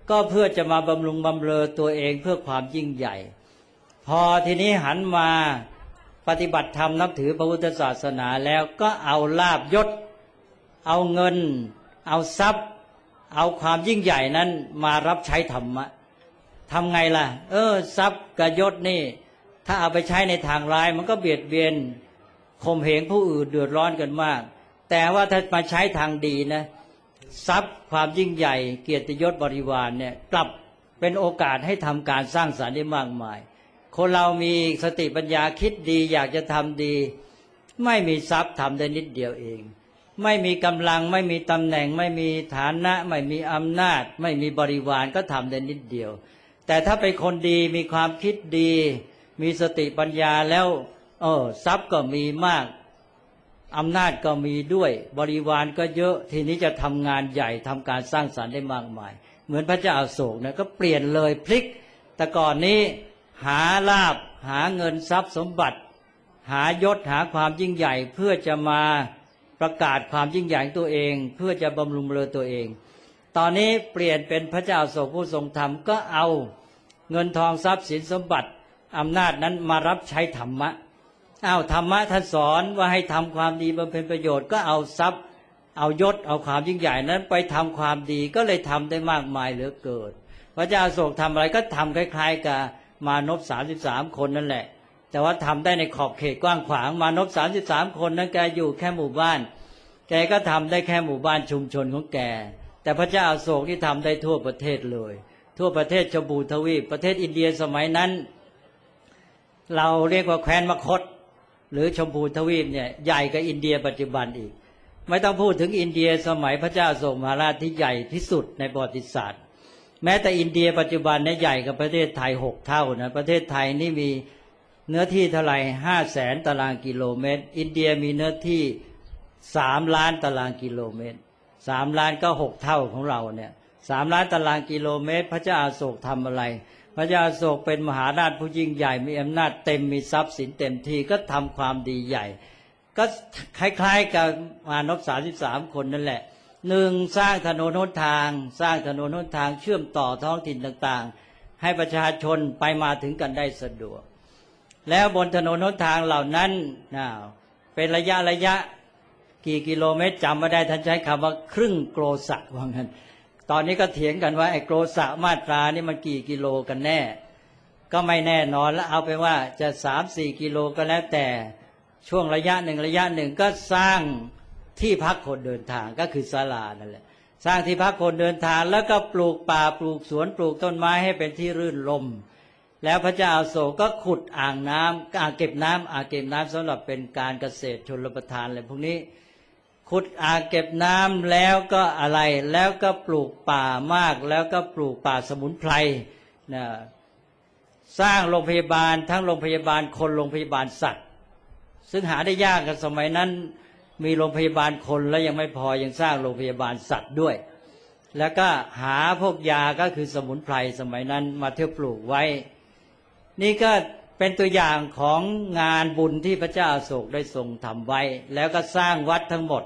ก็เพื่อจะมาบำรุงบำเรอตัวเองเพื่อความยิ่งใหญ่พอทีนี้หันมาปฏิบัติธรรมนับถือพระพุทธศาสนาแล้วก็เอาลาภยศเอาเงินเอาทรัพย์เอาความยิ่งใหญ่นั้นมารับใช้ธรรมะทำไงล่ะทรัพย์กับยศนี่ถ้าเอาไปใช้ในทางร้ายมันก็เบียดเบียนข่มเหงผู้อื่นเดือดร้อนกันมากแต่ว่าถ้ามาใช้ทางดีนะทรัพย์ความยิ่งใหญ่เกียรติยศบริวารเนี่ยกลับเป็นโอกาสให้ทำการสร้างสรรค์ได้มากมายคนเรามีสติปัญญาคิดดีอยากจะทำดีไม่มีทรัพย์ทำได้นิดเดียวเองไม่มีกำลังไม่มีตำแหน่งไม่มีฐานะไม่มีอำนาจไม่มีบริวารก็ทำได้นิดเดียวแต่ถ้าเป็นคนดีมีความคิดดีมีสติปัญญาแล้วทรัพย์ก็มีมากอำนาจก็มีด้วยบริวารก็เยอะทีนี้จะทำงานใหญ่ทำการสร้างสรรค์ได้มากมายเหมือนพระเจ้าอโศกเนี่ยก็เปลี่ยนเลยพลิกแต่ก่อนนี้หาลาภหาเงินทรัพย์สมบัติหายศหาความยิ่งใหญ่เพื่อจะมาประกาศความยิ่งใหญ่ตัวเองเพื่อจะบำรุงเรือตัวเองตอนนี้เปลี่ยนเป็นพระเจ้าอโศกผู้ทรงธรรมก็เอาเงินทองทรัพย์สินสมบัติอำนาจนั้นมารับใช้ธรรมะธรรมะท่านสอนว่าให้ทำความดีบำเพ็ญประโยชน์ก็เอาทรัพย์เอายศเอาความยิ่งใหญ่นั้นไปทำความดีก็เลยทำได้มากมายเหลือเกินพระเจ้าอโศกทำอะไรก็ทำคล้ายๆกับมานพ33คนนั่นแหละแต่ว่าทำได้ในขอบเขตกว้างขวางมานพ33คนนั้นแกอยู่แค่หมู่บ้านแกก็ทำได้แค่หมู่บ้านชุมชนของแกแต่พระเจ้าอโศกที่ทำได้ทั่วประเทศเลยทั่วประเทศชมพูทวีปประเทศอินเดียสมัยนั้นเราเรียกว่าแคว้นมคธหรือชมพูทวีปเนี่ยใหญ่กว่าอินเดียปัจจุบันอีกไม่ต้องพูดถึงอินเดียสมัยพระเจ้าอโศกมหาราชที่ใหญ่ที่สุดในประวัติศาสตร์แม้แต่อินเดียปัจจุบันเนี่ยใหญ่กว่าประเทศไทย6 เท่านะประเทศไทยนี่มีเนื้อที่เท่าไหร่500,000 ตารางกิโลเมตรอินเดียมีเนื้อที่3 ล้านตารางกิโลเมตร3 ล้านก็6 เท่าของเราเนี่ย3 ล้านตารางกิโลเมตรพระเจ้าอโศกทำอะไรพระเจ้าอโศกเป็นมหาราชผู้ยิ่งใหญ่มีอำนาจเต็มมีทรัพย์สินเต็มที่ก็ทำความดีใหญ่ก็คล้ายๆกับมานพ33คนนั่นแหละ1สร้างถนนหนทางสร้างถนนหนทางเชื่อมต่อท้องถิ่นต่างๆให้ประชาชนไปมาถึงกันได้สะดวกแล้วบนถนนหนทางเหล่านั้นเป็นระยะกี่กิโลเมตรจำไม่ได้ท่านใช้คำว่าครึ่งโกรสะว่างั้นตอนนี้ก็เถียงกันว่าไอ้โกรสะมาตรานี่มันกี่กิโลกันแน่ก็ไม่แน่นอนแล้วเอาไปว่าจะ 3-4 กิโลก็แล้วแต่ช่วงระยะหนึ่งก็สร้างที่พักคนเดินทางก็คือศาลานั่นแหละสร้างที่พักคนเดินทางแล้วก็ปลูกป่าปลูกสวนปลูกต้นไม้ให้เป็นที่รื่นรมแล้วพระเจ้าอโศกก็ขุดอ่างน้ำอ่างเก็บน้ำสำหรับเป็นการเกษตรชลประทานอะไรพวกนี้ขุดอ่างเก็บน้ำแล้วก็อะไรแล้วก็ปลูกป่ามากแล้วก็ปลูกป่าสมุนไพรนะสร้างโรงพยาบาลทั้งโรงพยาบาลคนโรงพยาบาลสัตว์ซึ่งหาได้ยากกันสมัยนั้นมีโรงพยาบาลคนแล้วยังไม่พอยังสร้างโรงพยาบาลสัตว์ด้วยแล้วก็หาพวกยาก็คือสมุนไพรสมัยนั้นมาเที่ยวปลูกไว้นี่ก็เป็นตัวอย่างของงานบุญที่พระเจ้าอโศกได้ทรงทำไว้แล้วก็สร้างวัดทั้งหมด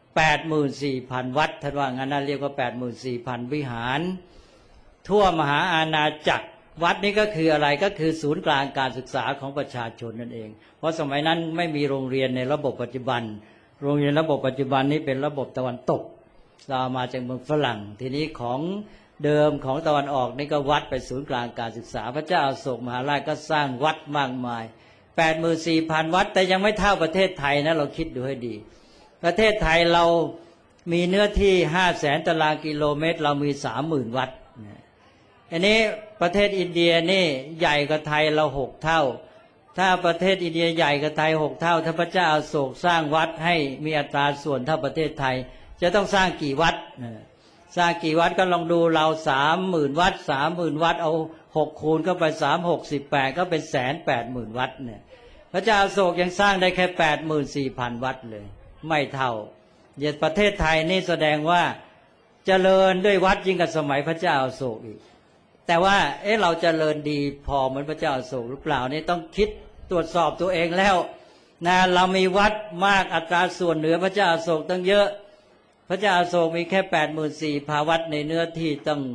84,000 วัดท่านว่างั้นนะเรียกว่า 84,000 วิหารทั่วมหาอาณาจักรวัดนี้ก็คืออะไรก็คือศูนย์กลางการศึกษาของประชาชนนั่นเองเพราะสมัยนั้นไม่มีโรงเรียนในระบบปัจจุบันโรงเรียนระบบปัจจุบันนี้เป็นระบบตะวันตกเรามาจากเมืองฝรั่งทีนี้ของเดิมของตะวันออกนี่ก็วัดไปศูนย์กลางการศึกษาพระเจ้าอโศกมหาราชก็สร้างวัดมากมาย 84,000 วัดแต่ยังไม่เท่าประเทศไทยนะเราคิดดูให้ดีประเทศไทยเรามีเนื้อที่ 500,000 ตารางกิโลเมตรเรามี 30,000 วัดอันนี้ประเทศอินเดียนี่ใหญ่กว่าไทยเรา6 เท่าถ้าประเทศอินเดียใหญ่กว่าไทย6 เท่าถ้าพระเจ้าอโศกสร้างวัดให้มีอัตราส่วนเท่าประเทศไทยจะต้องสร้างกี่วัดสร้างกี่วัดก็ลองดูเรา 30,000 วัด 30,000 วัดเอา6คูณเข้าไป3-6-18ก็เป็น 180,000 วัดเนี่ยพระเจ้าอโศกยังสร้างได้แค่ 84,000 วัดเลยไม่เท่าเดี๋ยวประเทศไทยนี่แสดงว่าเจริญด้วยวัดยิ่งกับสมัยพระเจ้าอโศกอีกแต่ว่าเราเจริญดีพอเหมือนพระเจ้าอโศกหรือเปล่านี่ต้องคิดตรวจสอบตัวเองแล้วนะเรามีวัดมากอัตราส่วนเหนือพระเจ้าอโศกตั้งเยอะพระเจ้าอโศกมีแค่ 84,000 วัดในเนื้อที่ตั้ง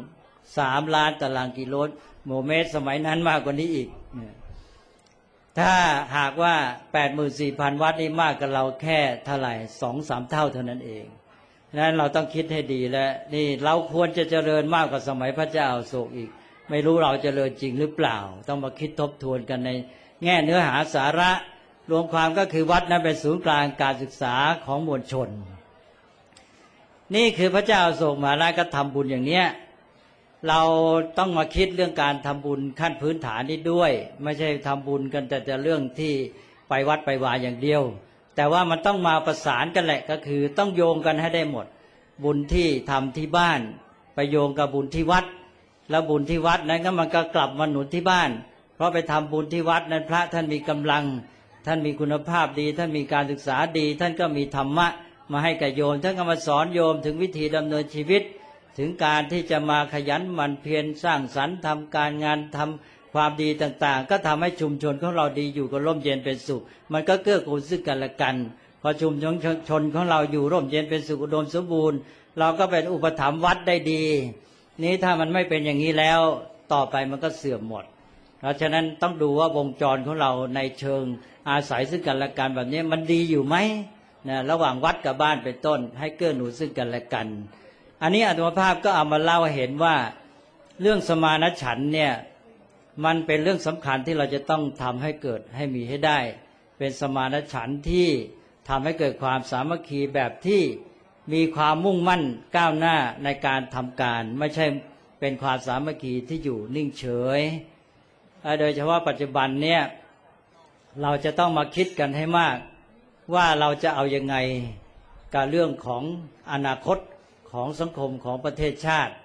3 ล้านตารางกิโลเมตรสมัยนั้นมากกว่านี้อีกถ้าหากว่า 84,000 วัตต์นี่มากกับเราแค่เท่าไหร่ 2-3 เท่าเท่านั้นเองนั้นเราต้องคิดให้ดีและนี่เราควรจะเจริญมากกว่าสมัยพระเจ้าอโศกอีกไม่รู้เราเจริญจริงหรือเปล่าต้องมาคิดทบทวนกันในแง่เนื้อหาสาระรวมความก็คือวัดนั้นเป็นศูนย์กลางการศึกษาของมวลชนนี่คือพระเจ้าอโศกมหาราชก็ทำบุญอย่างเนี้ยเราต้องมาคิดเรื่องการทำบุญขั้นพื้นฐานนี้ด้วยไม่ใช่ทำบุญกันแต่จะเรื่องที่ไปวัดไปวาอย่างเดียวแต่ว่ามันต้องมาประสานกันแหละก็คือต้องโยงกันให้ได้หมดบุญที่ทำที่บ้านไปโยงกับบุญที่วัดแล้วบุญที่วัดนั้นก็มันก็กลับมาหนุนที่บ้านเพราะไปทำบุญที่วัดนั้นพระท่านมีกำลังท่านมีคุณภาพดีท่านมีการศึกษาดีท่านก็มีธรรมะมาให้กับโยมท่านก็มาสอนโยมถึงวิธีดำเนินชีวิตถึงการที่จะมาขยันหมั่นเพียรสร้างสรรค์ทำการงานทำความดีต่างๆก็ทำให้ชุมชนของเราดีอยู่ก็ร่มเย็นเป็นสุขมันก็เกื้อกูลซึ่งกันและกันพอชุมชนของเราอยู่ร่มเย็นเป็นสุขอุดมสมบูรณ์เราก็เป็นอุปถัมภ์วัดได้ดีนี้ถ้ามันไม่เป็นอย่างนี้แล้วต่อไปมันก็เสื่อมหมดเพราะฉะนั้นต้องดูว่าวงจรของเราในเชิงอาศัยซึ่งกันและกันแบบนี้มันดีอยู่ไหมนะระหว่างวัดกับบ้านเป็นต้นให้เกื้อหนุนซึ่งกันและกันอันนี้อาตมาภาพก็เอามาเล่าให้เห็นว่าเรื่องสมานฉันท์เนี่ยมันเป็นเรื่องสำคัญที่เราจะต้องทำให้เกิดให้มีให้ได้เป็นสมานฉันท์ที่ทำให้เกิดความสามัคคีแบบที่มีความมุ่งมั่นก้าวหน้าในการทำการไม่ใช่เป็นความสามัคคีที่อยู่นิ่งเฉยโดยเฉพาะปัจจุบันเนี่ยเราจะต้องมาคิดกันให้มากว่าเราจะเอายังไงกับเรื่องของอนาคตของสังคมของประเทศชาติ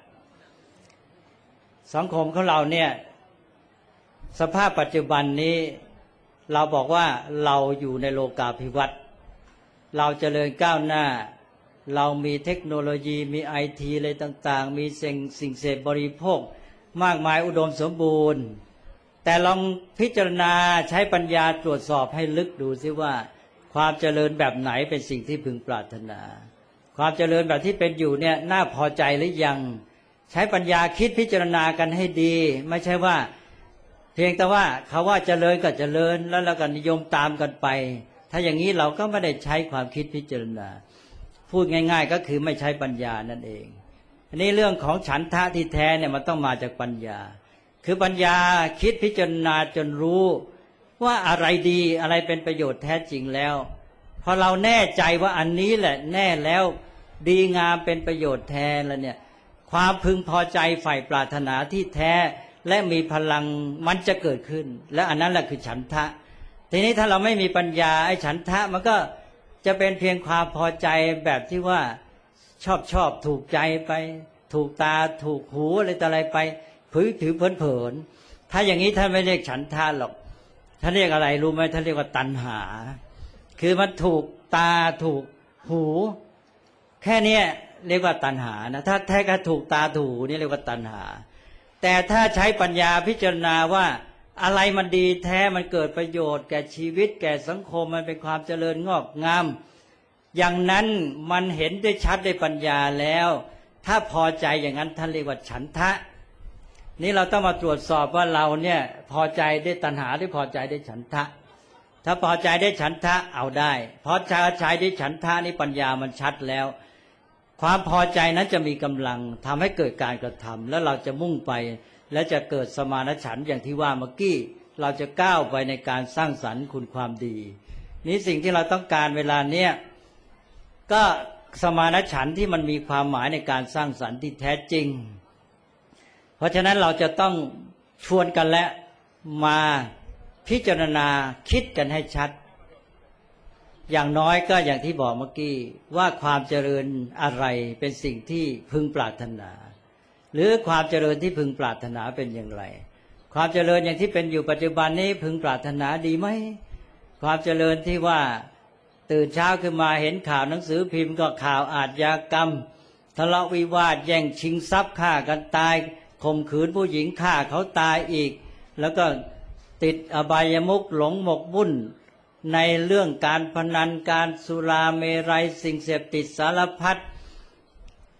สังคมของเราเนี่ยสภาพปัจจุบันนี้เราบอกว่าเราอยู่ในโลกาภิวัตน์เราเจริญก้าวหน้าเรามีเทคโนโลยีมีไอทีอะไรต่างๆมีสิ่งเสพบริโภคมากมายอุดมสมบูรณ์แต่ลองพิจารณาใช้ปัญญาตรวจสอบให้ลึกดูซิว่าความเจริญแบบไหนเป็นสิ่งที่พึงปรารถนาความเจริญแบบที่เป็นอยู่เนี่ยน่าพอใจหรือยังใช้ปัญญาคิดพิจารณากันให้ดีไม่ใช่ว่าเพียงแต่ว่าเขาว่าเจริญก็เจริญแล้วเราก็นิยมตามกันไปถ้าอย่างนี้เราก็ไม่ได้ใช้ความคิดพิจารณาพูดง่ายๆก็คือไม่ใช้ปัญญานั่นเองอันนี้เรื่องของฉันทะที่แท้เนี่ยมันต้องมาจากปัญญาคือปัญญาคิดพิจารณาจนรู้ว่าอะไรดีอะไรเป็นประโยชน์แท้จริงแล้วพอเราแน่ใจว่าอันนี้แหละแน่แล้วดีงามเป็นประโยชน์แท้แล้วเนี่ยความพึงพอใจใฝ่ปรารถนาที่แท้และมีพลังมันจะเกิดขึ้นและอันนั้นแหละคือฉันทะทีนี้ถ้าเราไม่มีปัญญาไอ้ฉันทะมันก็จะเป็นเพียงความพอใจแบบที่ว่าชอบถูกใจไปถูกตาถูกหูอะไรต่ออะไรไปถือเผินถ้าอย่างนี้ท่านไม่เรียกฉันทะหรอกท่านเรียกอะไรรู้ไหมท่านเรียกว่าตัณหาคือมันถูกตาถูกหูแค่นี้เรียกว่าตัณหานะถ้าแท้ก็ถูกตาถูกหูนี่เรียกว่าตัณหาแต่ถ้าใช้ปัญญาพิจารณาว่าอะไรมันดีแท้มันเกิดประโยชน์แก่ชีวิตแก่สังคมมันเป็นความเจริญงอกงามอย่างนั้นมันเห็นได้ชัดได้ปัญญาแล้วถ้าพอใจอย่างนั้นท่านเรียกว่าฉันทะนี่เราต้องมาตรวจสอบว่าเราเนี่ยพอใจได้ตัณหาหรือพอใจได้ฉันทะถ้าพอใจได้ฉันทะเอาได้พอใจได้ฉันทะนี่ปัญญามันชัดแล้วความพอใจนั้นจะมีกำลังทำให้เกิดการกระทำแล้วเราจะมุ่งไปและจะเกิดสมานฉันท์อย่างที่ว่าเมื่อกี้เราจะก้าวไปในการสร้างสรรค์คุณความดีนี้สิ่งที่เราต้องการเวลาเนี้ยก็สมานฉันท์ที่มันมีความหมายในการสร้างสรรค์ที่แท้จริงเพราะฉะนั้นเราจะต้องชวนกันและมาพิจารณาคิดกันให้ชัดอย่างน้อยก็อย่างที่บอกเมื่อกี้ว่าความเจริญอะไรเป็นสิ่งที่พึงปรารถนาหรือความเจริญที่พึงปรารถนาเป็นอย่างไรความเจริญอย่างที่เป็นอยู่ปัจจุบันนี้พึงปรารถนาดีไหมความเจริญที่ว่าตื่นเช้าขึ้นมาเห็นข่าวหนังสือพิมพ์ก็ข่าวอาชญากรรมทะเลาะวิวาทแย่งชิงทรัพย์ฆ่ากันตายข่มขืนผู้หญิงฆ่าเขาตายอีกแล้วก็ติดอบายมุขหลงหมกมุ่นในเรื่องการพนันการสุราเมรัยสิ่งเสพติดสารพัด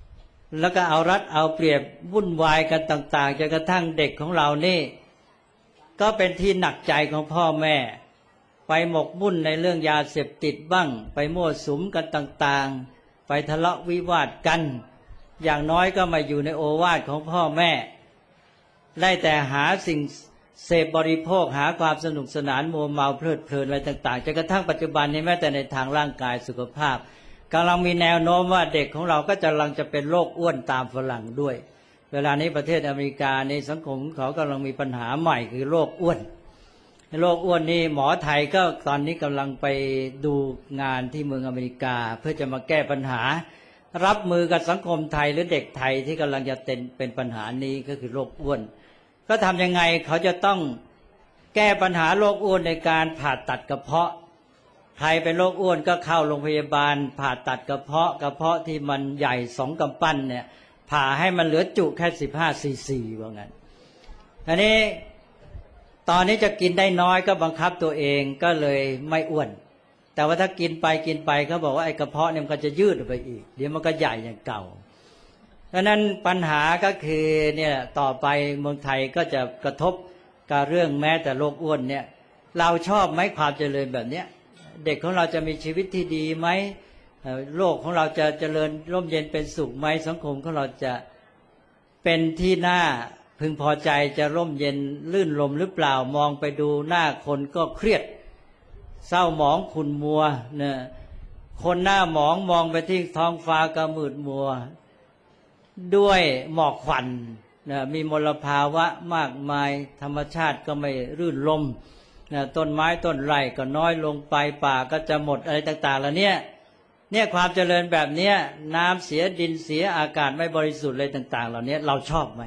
แล้วก็เอารัดเอาเปรียบวุ่นวายกันต่างๆจนกระทั่งเด็กของเรานี่ก็เป็นที่หนักใจของพ่อแม่ไปหมกมุ่นในเรื่องยาเสพติดบ้างไปมั่วสุมกันต่างๆไปทะเลาะวิวาทกันอย่างน้อยก็มาอยู่ในโอวาทของพ่อแม่ได้แต่หาสิ่งเสพบริโภคหาความสนุกสนานมัวเมาเพลิดเพลินอะไรต่างๆจนกระทั่งปัจจุบันนี้แม้แต่ในทางร่างกายสุขภาพกำลังมีแนวโน้มว่าเด็กของเราก็กำลังจะเป็นโรคอ้วนตามฝรั่งด้วยเวลานี้ประเทศอเมริกาในสังคมเขากำลังมีปัญหาใหม่คือโรคอ้วนโรคอ้วนนี่หมอไทยก็ตอนนี้กำลังไปดูงานที่เมืองอเมริกาเพื่อจะมาแก้ปัญหารับมือกับสังคมไทยหรือเด็กไทยที่กำลังจะเป็นปัญหานี้ก็คือโรคอ้วนก็ทำยังไงเขาจะต้องแก้ปัญหาโรคอ้วนในการผ่าตัดกระเพาะใครเป็นโรคอ้วนก็เข้าโรงพยาบาลผ่าตัดกระเพาะที่มันใหญ่2 กำปั้นเนี่ยผ่าให้มันเหลือจุแค่15 ซีว่างั้นอันนี้ตอนนี้จะกินได้น้อยก็บังคับตัวเองก็เลยไม่อ้วนแต่ว่าถ้ากินไปเขาบอกว่าไอ้กระเพาะเนี่ยมันก็จะยืดออกไปอีกเดี๋ยวมันก็ใหญ่อย่างเก่าดังนั้นปัญหาก็คือเนี่ยต่อไปเมืองไทยก็จะกระทบกับเรื่องแม้แต่โรคอ้วนเนี่ยเราชอบไหมความเจริญแบบเนี้ยเด็กของเราจะมีชีวิตที่ดีไหมโลกของเราจะเจริญร่มเย็นเป็นสุขไหมสังคมของเราจะเป็นที่น่าพึงพอใจจะร่มเย็นลื่นลมหรือเปล่ามองไปดูหน้าคนก็เครียดเศร้าหมองขุ่นมัวเนี่ยคนหน้าหมองมองไปที่ท้องฟ้าก็มืดมัวด้วยหมอกควันนะมีมลภาวะมากมายธรรมชาติก็ไม่รื่นรมนะต้นไม้ต้นไร่ก็น้อยลงไปป่าก็จะหมดอะไรต่างๆแล้วเนี่ยความเจริญแบบนี้น้ำเสียดินเสียอากาศไม่บริสุทธิ์อะไรต่างๆเหล่านี้เราชอบไหม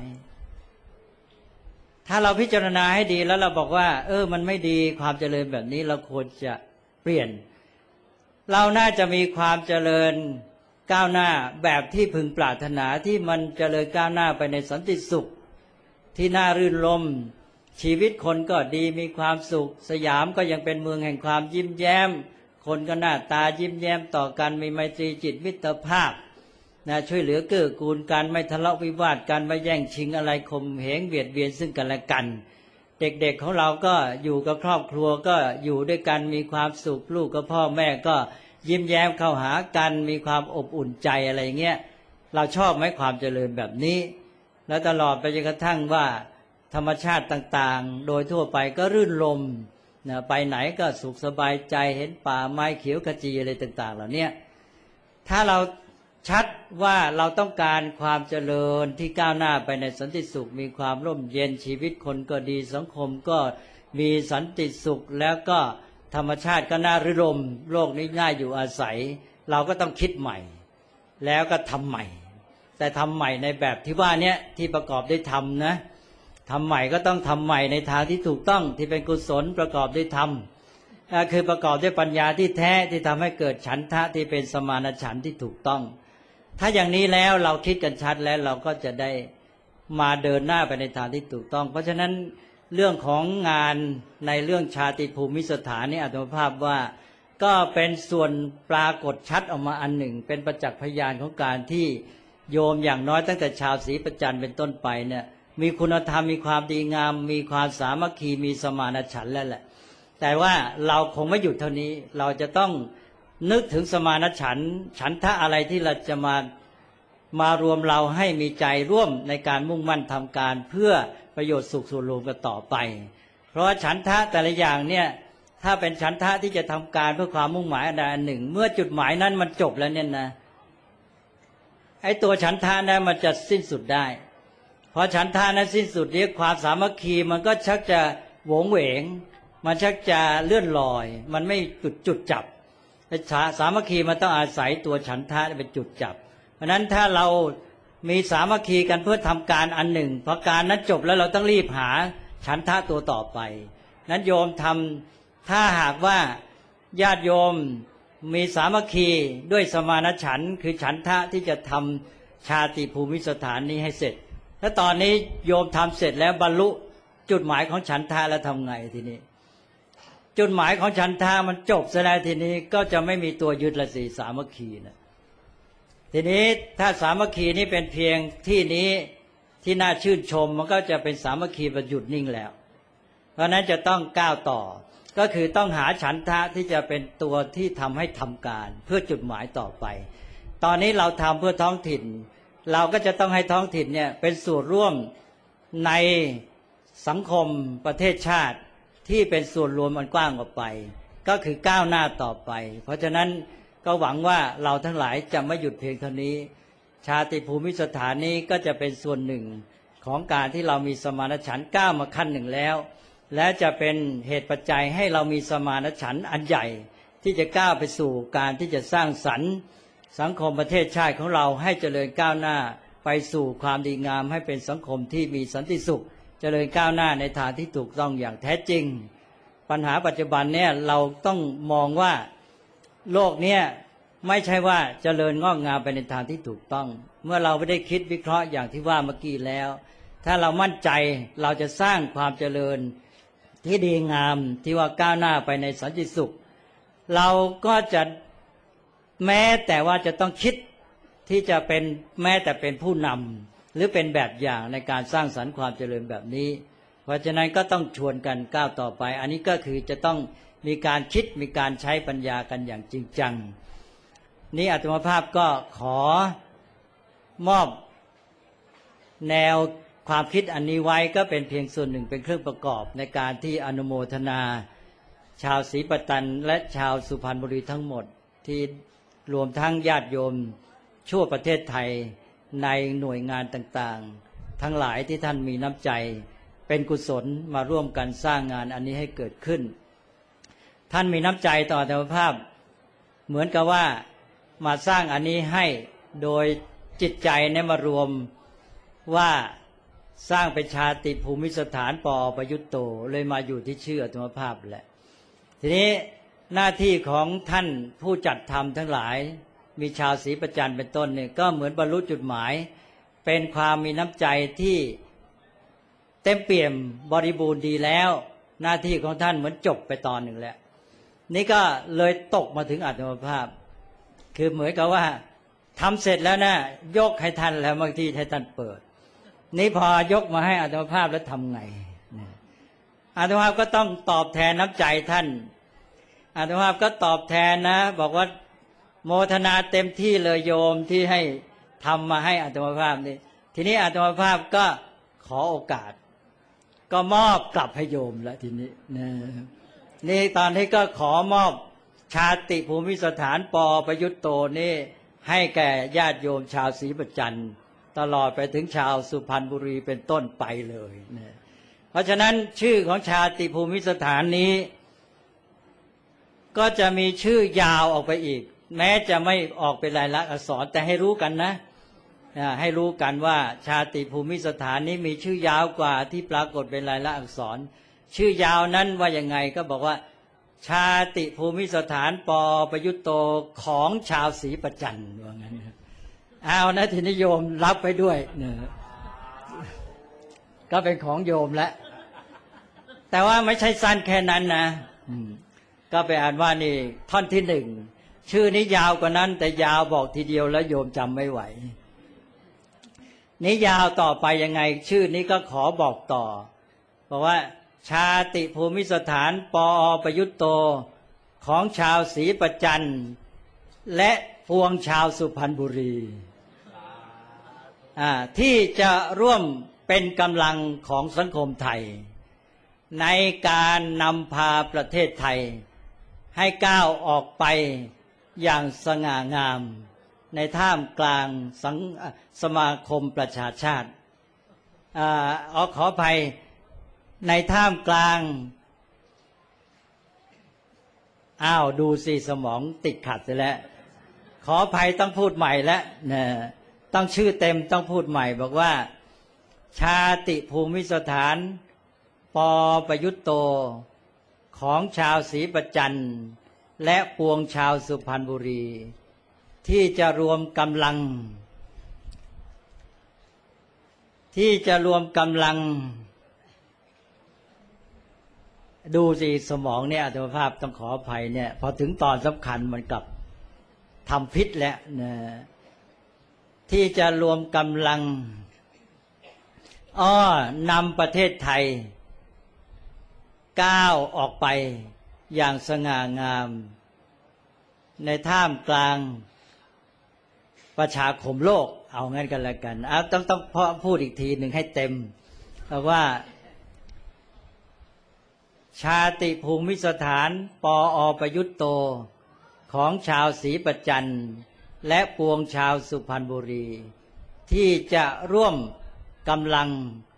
ถ้าเราพิจารณาให้ดีแล้วเราบอกว่ามันไม่ดีความเจริญแบบนี้เราควรจะเปลี่ยนเราน่าจะมีความเจริญก้าวหน้าแบบที่พึงปรารถนาที่มันเจริญก้าวหน้าไปในสันติสุขที่น่ารื่นรมย์ชีวิตคนก็ดีมีความสุขสยามก็ยังเป็นเมืองแห่งความยิ้มแย้มคนก็หน้าตายิ้มแย้มต่อกันมีไมตรีจิตมิตรภาพนะช่วยเหลือเกื้อกูลกันไม่ทะเลาะวิวาทกันไม่แย่งชิงอะไรข่มเหงเบียดเบียนซึ่งกันและกันเด็กๆของเราก็อยู่กับครอบครัวก็อยู่ด้วยกันมีความสุขลูกกับพ่อแม่ก็ยิ้มแย้มเข้าหากันมีความอบอุ่นใจอะไรเงี้ยเราชอบไหมความเจริญแบบนี้แล้วตลอดไปจนกระทั่งว่าธรรมชาติต่างๆโดยทั่วไปก็รื่นรมย์นะไปไหนก็สุขสบายใจเห็นป่าไม้เขียวขจีอะไรต่างๆเหล่านี้ถ้าเราชัดว่าเราต้องการความเจริญที่ก้าวหน้าไปในสันติสุขมีความร่มเย็นชีวิตคนก็ดีสังคมก็มีสันติสุขแล้วก็ธรรมชาติก็น่ารื่นรมย์โลกนี้น่าอยู่อาศัยเราก็ต้องคิดใหม่แล้วก็ทำใหม่แต่ทำใหม่ในแบบที่ว่านี้ที่ประกอบด้วยธรรมนะทำใหม่ก็ต้องทำใหม่ในทางที่ถูกต้องที่เป็นกุศลประกอบด้วยธรรมคือประกอบด้วยปัญญาที่แท้ที่ทำให้เกิดฉันทะที่เป็นสมานฉันท์ที่ถูกต้องถ้าอย่างนี้แล้วเราคิดกันชัดแล้วเราก็จะได้มาเดินหน้าไปในทางที่ถูกต้องเพราะฉะนั้นเรื่องของงานในเรื่องชาติภูมิสถานนี่อาตมาภาพว่าก็เป็นส่วนปรากฏชัดออกมาอันหนึ่งเป็นประจักษ์พยานของการที่โยมอย่างน้อยตั้งแต่ชาวศรีประจันเป็นต้นไปเนี่ยมีคุณธรรมมีความดีงามมีความสามัคคีมีสมานฉันท์แล้วแหละแต่ว่าเราคงไม่หยุดเท่านี้เราจะต้องนึกถึงสมานฉันท์ฉันทะอะไรที่เราจะมารวมเราให้มีใจร่วมในการมุ่งมั่นทำการเพื่อประโยชน์สุขส่วนรวมกันต่อไปเพราะว่าฉันทะแต่ละอย่างเนี่ยถ้าเป็นฉันทะที่จะทำการเพื่อความมุ่งหมายอันใดอันหนึ่งเมื่อจุดหมายนั้นมันจบแล้วเนี่ยนะไอ้ตัวฉันทะนั้นมันจะสิ้นสุดได้พอฉันทะนั้นสิ้นสุดนี้ความสามัคคีมันก็ชักจะโหวงเหวงมันชักจะเลื่อนลอยมันไม่จุดจับสามัคคีมันต้องอาศัยตัวฉันทะเป็นจุดจับเพราะนั้นถ้าเรามีสามัคคีกันเพื่อทำการอันหนึ่งพอการนั้นจบแล้วเราต้องรีบหาฉันทะตัวต่อไปนั้นโยมทำถ้าหากว่าญาติโยมมีสามัคคีด้วยสมานฉันท์คือฉันทะที่จะทำชาติภูมิสถานนี้ให้เสร็จถ้าตอนนี้โยมทำเสร็จแล้วบรรลุจุดหมายของฉันทะแล้วทำไงทีนี้จุดหมายของฉันทะมันจบซะแล้วทีนี้ก็จะไม่มีตัวยึดละสิสามัคคีนะทีนี้ถ้าสามัคคีนี้เป็นเพียงที่นี้ที่น่าชื่นชมมันก็จะเป็นสามัคคีแบบหยุดนิ่งแล้วเพราะนั้นจะต้องก้าวต่อก็คือต้องหาฉันทะที่จะเป็นตัวที่ทำให้ทำการเพื่อจุดหมายต่อไปตอนนี้เราทำเพื่อท้องถิ่นเราก็จะต้องให้ท้องถิ่นเนี่ยเป็นส่วนร่วมในสังคมประเทศชาติที่เป็นส่วนรวมมันกว้างออกไปก็คือก้าวหน้าต่อไปเพราะฉะนั้นก็หวังว่าเราทั้งหลายจะไม่หยุดเพียงเท่านี้ชาติภูมิสถานนี้ก็จะเป็นส่วนหนึ่งของการที่เรามีสมานฉันท์ก้าวมาขั้นหนึ่งแล้วและจะเป็นเหตุปัจจัยให้เรามีสมานฉันท์อันใหญ่ที่จะก้าวไปสู่การที่จะสร้างสรรค์สังคมประเทศชาติของเราให้เจริญก้าวหน้าไปสู่ความดีงามให้เป็นสังคมที่มีสันติสุขเจริญก้าวหน้าในทางที่ถูกต้องอย่างแท้จริงปัญหาปัจจุบันเนี่ยเราต้องมองว่าโลกเนี่ยไม่ใช่ว่าเจริญงอกงามไปในทางที่ถูกต้องเมื่อเราไม่ได้คิดวิเคราะห์อย่างที่ว่าเมื่อกี้แล้วถ้าเรามั่นใจเราจะสร้างความเจริญที่ดีงามที่ว่าก้าวหน้าไปในสันติสุขเราก็จะแม้แต่ว่าจะต้องคิดที่จะเป็นแม้แต่เป็นผู้นำหรือเป็นแบบอย่างในการสร้างสรรค์ความเจริญแบบนี้เพราะฉะนั้นก็ต้องชวนกันก้าวต่อไปอันนี้ก็คือจะต้องมีการคิดมีการใช้ปัญญากันอย่างจริงจังนี้อาตมาภาพก็ขอมอบแนวความคิดอันนี้ไว้ก็เป็นเพียงส่วนหนึ่งเป็นเครื่องประกอบในการที่อนุโมทนาชาวศรีปตันและชาวสุพรรณบุรีทั้งหมดที่รวมทั้งญาติโยมทั่วประเทศไทยในหน่วยงานต่างๆทั้งหลายที่ท่านมีน้ำใจเป็นกุศลมาร่วมกันสร้างงานอันนี้ให้เกิดขึ้นท่านมีน้ำใจต่ออาตมาภาพเหมือนกับว่ามาสร้างอันนี้ให้โดยจิตใจเนี่ยมารวมว่าสร้างเป็นชาติภูมิสถานปอประยุตโตเลยมาอยู่ที่ชื่ออาตมาภาพแหละทีนี้หน้าที่ของท่านผู้จัดทำทั้งหลายมีชาวศรีประจันเป็นต้นเนี่ยก็เหมือนบรรลุจุดหมายเป็นความมีน้ำใจที่เต็มเปี่ยมบริบูรณ์ดีแล้วหน้าที่ของท่านเหมือนจบไปตอนหนึ่งแล้วนี่ก็เลยตกมาถึงอาตมาภาพคือเหมือนกับว่าทำเสร็จแล้วนะยกให้ท่านแล้วบางทีให้ท่านเปิดนี่พอยกมาให้อาตมาภาพแล้วทำไงอาตมาภาพก็ต้องตอบแทนน้ำใจท่านอาตมาภาพก็ตอบแทนนะบอกว่าโมทนาเต็มที่เลยโยมที่ให้ทำมาให้อาตมาภาพนี่ทีนี้อาตมาภาพก็ขอโอกาสก็มอบกลับให้โยมแล้วทีนี้นี่ตอนนี้ก็ขอมอบชาติภูมิสถานปอประยุตโตนี่ให้แก่ญาติโยมชาวศรีประจันตลอดไปถึงชาวสุพรรณบุรีเป็นต้นไปเลยนะเพราะฉะนั้นชื่อของชาติภูมิสถานนี้ก็จะมีชื่อยาวออกไปอีกแม้จะไม่ออกเป็นลายลักษณ์อักษรแต่ให้รู้กันนะให้รู้กันว่าชาติภูมิสถานนี้มีชื่อยาวกว่าที่ปรากฏเป็นลายลักษณ์อักษรชื่อยาวนั้นว่ายังไงก็บอกว่าชาติภูมิสถานปอประยุตโตของชาวศรีประจันว่างั้นเอานะทีนี้โยมรับไปด้วยเนี่ยก็เป็นของโยมแล้วแต่ว่าไม่ใช่สั้นแค่นั้นนะก็ไปอ่านว่านี่ท่อนที่หนึ่งชื่อนี้ยาวกว่านั้นแต่ยาวบอกทีเดียวแล้วโยมจำไม่ไหวนี้ยาวต่อไปยังไงชื่อนี้ก็ขอบอกต่อบอกว่าชาติภูมิสถานปอประยุตโตของชาวศรีประจันและพวงชาวสุพรรณบุรีที่จะร่วมเป็นกำลังของสังคมไทยในการนำพาประเทศไทยให้ก้าวออกไปอย่างสง่างามในท่ามกลางสมาคมประชาชาติขออภัยในท่ามกลางดูสิสมองติดขัดเสียแล้วขออภัยต้องพูดใหม่แล้วนะต้องชื่อเต็มต้องพูดใหม่บอกว่าชาติภูมิสถานปอประยุตโตของชาวศรีประจันและปวงชาวสุพรรณบุรีที่จะรวมกำลังดูสิสมองเนี่ยอาตมาภาพต้องขออภัยเนี่ยพอถึงตอนสำคัญมันกลับทำพิษแล้วนะที่จะรวมกำลังนำประเทศไทยก้าวออกไปอย่างสง่างามในท่ามกลางประชาคมโลกเอางั้นกันแล้วกันต้องพูดอีกทีหนึ่งให้เต็มเพราะว่าชาติภูมิสถานปอประยุตโตของชาวศรีประจันและปวงชาวสุพรรณบุรีที่จะร่วมกำลัง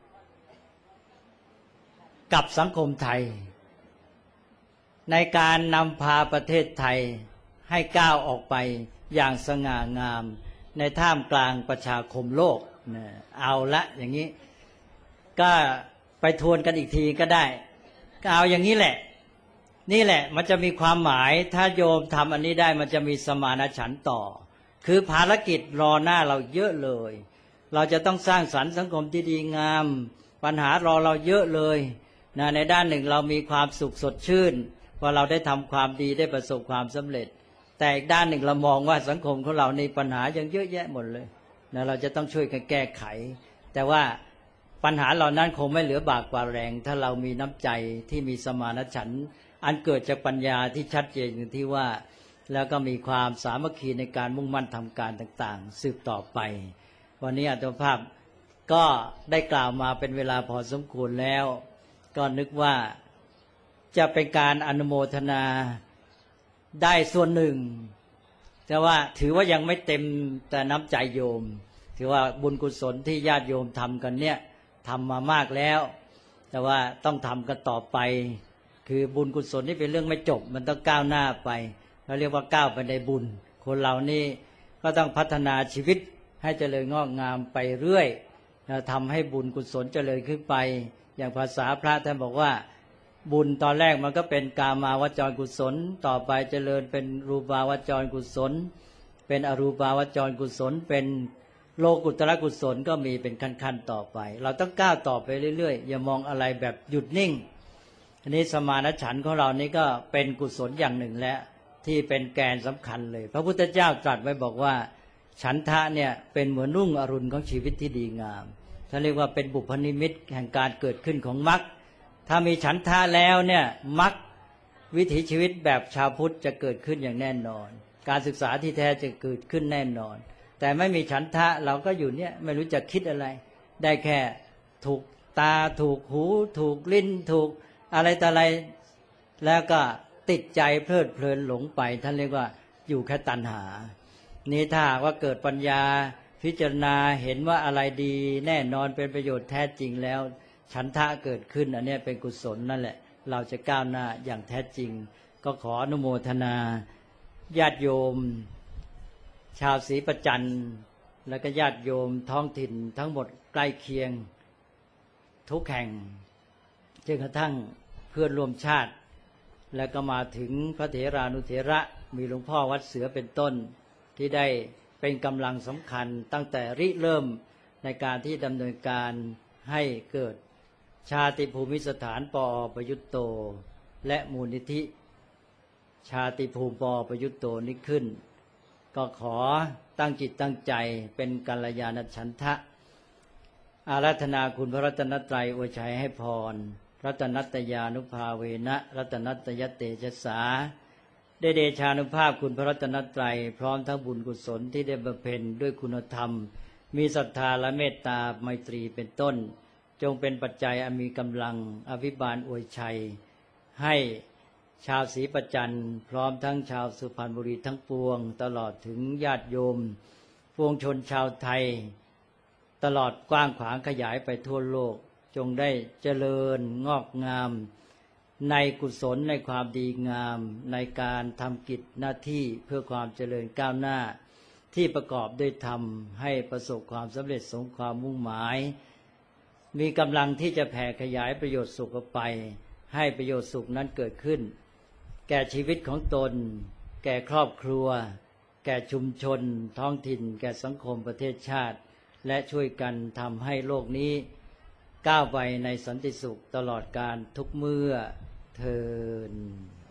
กับสังคมไทยในการนำพาประเทศไทยให้ก้าวออกไปอย่างสง่างามในท่ามกลางประชาคมโลกเอาละอย่างนี้ก็ไปทวนกันอีกทีก็ได้ก็เอาอย่างนี้แหละนี่แหละมันจะมีความหมายถ้าโยมทำอันนี้ได้มันจะมีสมานฉันท์ต่อคือภารกิจรอหน้าเราเยอะเลยเราจะต้องสร้างสรรค์สังคมที่ดีงามปัญหารอเราเยอะเลยนะในด้านหนึ่งเรามีความสุขสดชื่นพอเราได้ทำความดีได้ประสบความสำเร็จแต่อีกด้านหนึ่งเรามองว่าสังคมของเราในปัญหายังเยอะแยะหมดเลยนะเราจะต้องช่วยกันแก้ไขแต่ว่าปัญหาเหล่านั้นคงไม่เหลือบากกว่าแรงถ้าเรามีน้ำใจที่มีสมานฉันท์อันเกิดจากปัญญาที่ชัดเจนอย่างที่ว่าแล้วก็มีความสามัคคีในการมุ่งมั่นทำการต่างๆสืบต่อไปวันนี้อาตมาภาพก็ได้กล่าวมาเป็นเวลาพอสมควรแล้วก็นึกว่าจะเป็นการอนุโมทนาได้ส่วนหนึ่งแต่ว่าถือว่ายังไม่เต็มแต่น้ำใจโยมถือว่าบุญกุศลที่ญาติโยมทำกันเนี่ยทำมามากแล้วแต่ว่าต้องทำกันต่อไปคือบุญกุศลนี่เป็นเรื่องไม่จบมันต้องก้าวหน้าไปเราเรียกว่าก้าวไปในบุญคนเรานี่ก็ต้องพัฒนาชีวิตให้เจริญงอกงามไปเรื่อยทำให้บุญกุศลเจริญขึ้นไปอย่างภาษาพระท่านบอกว่าบุญตอนแรกมันก็เป็นกามาวจรกุศลต่อไปเจริญเป็นรูปาวจรกุศลเป็นอรูปาวจรกุศลเป็นโลกุตระกุศลก็มีเป็นขั้นๆต่อไปเราต้องก้าวต่อไปเรื่อยๆอย่ามองอะไรแบบหยุดนิ่งอันนี้สมานฉันท์ของเรานี่ก็เป็นกุศลอย่างหนึ่งแล้วที่เป็นแกนสำคัญเลยพระพุทธเจ้าตรัสไว้บอกว่าฉันทะเนี่ยเป็นเหมือนรุ่งอรุณของชีวิตที่ดีงามท่านเรียกว่าเป็นบุพนิมิตแห่งการเกิดขึ้นของมรรคถ้ามีฉันทะแล้วเนี่ยมรรควิถีชีวิตแบบชาวพุทธจะเกิดขึ้นอย่างแน่นอนการศึกษาที่แท้จะเกิดขึ้นแน่นอนแต่ไม่มีฉันทะเราก็อยู่เนี่ยไม่รู้จะคิดอะไรได้แค่ถูกตาถูกหูถูกลิ้นถูกอะไรต่ออะไรแล้วก็ติดใจเพลิดเพลินหลงไปท่านเรียกว่าอยู่แค่ตัณหานี้ถ้าว่าเกิดปัญญาพิจารณาเห็นว่าอะไรดีแน่นอนเป็นประโยชน์แท้จริงแล้วฉันทะเกิดขึ้นอันนี้เป็นกุศลนั่นแหละเราจะก้าวหน้าอย่างแท้จริงก็ขออนุโมทนาญาติโยมชาวศรีประจันและก็ญาติโยมท้องถิ่นทั้งหมดใกล้เคียงทุกแห่งจนกระทั่งเพื่อนร่วมชาติแล้วก็มาถึงพระเถรานุเถระมีหลวงพ่อวัดเสือเป็นต้นที่ได้เป็นกำลังสำคัญตั้งแต่ริเริ่มในการที่ดำเนินการให้เกิดชาติภูมิสถานปอประยุตโตและมูลนิธิชาติภูมิปอประยุตโตนี้ขึ้นก็ขอตั้งจิตตั้งใจเป็นกัลยาณฉันทะอาราธนาคุณพระรัตนตรัยอวยชัยให้พรรัตนัตยานุภาเวนะรัตนัตยเตชะสาได้เดชานุภาพคุณพระรัตนตรัยพร้อมทั้งบุญกุศลที่ได้บำเพ็ญด้วยคุณธรรมมีศรัทธาและเมตตาไมตรีเป็นต้นจงเป็นปัจจัยอันมีกำลังอภิบาลอวยชัยให้ชาวศรีประจันพร้อมทั้งชาวสุพรรณบุรีทั้งปวงตลอดถึงญาติโยมปวงชนชาวไทยตลอดกว้างขวางขยายไปทั่วโลกจงได้เจริญงอกงามในกุศลในความดีงามในการทำกิจหน้าที่เพื่อความเจริญก้าวหน้าที่ประกอบด้วยธรรมให้ประสบความสำเร็จสมความมุ่งหมายมีกำลังที่จะแผ่ขยายประโยชน์สุขออกไปให้ประโยชน์สุขนั้นเกิดขึ้นแก่ชีวิตของตนแก่ครอบครัวแก่ชุมชนท้องถิ่นแก่สังคมประเทศชาติและช่วยกันทำให้โลกนี้ก้าวไปในสันติสุขตลอดกาลทุกเมื่อเทอญ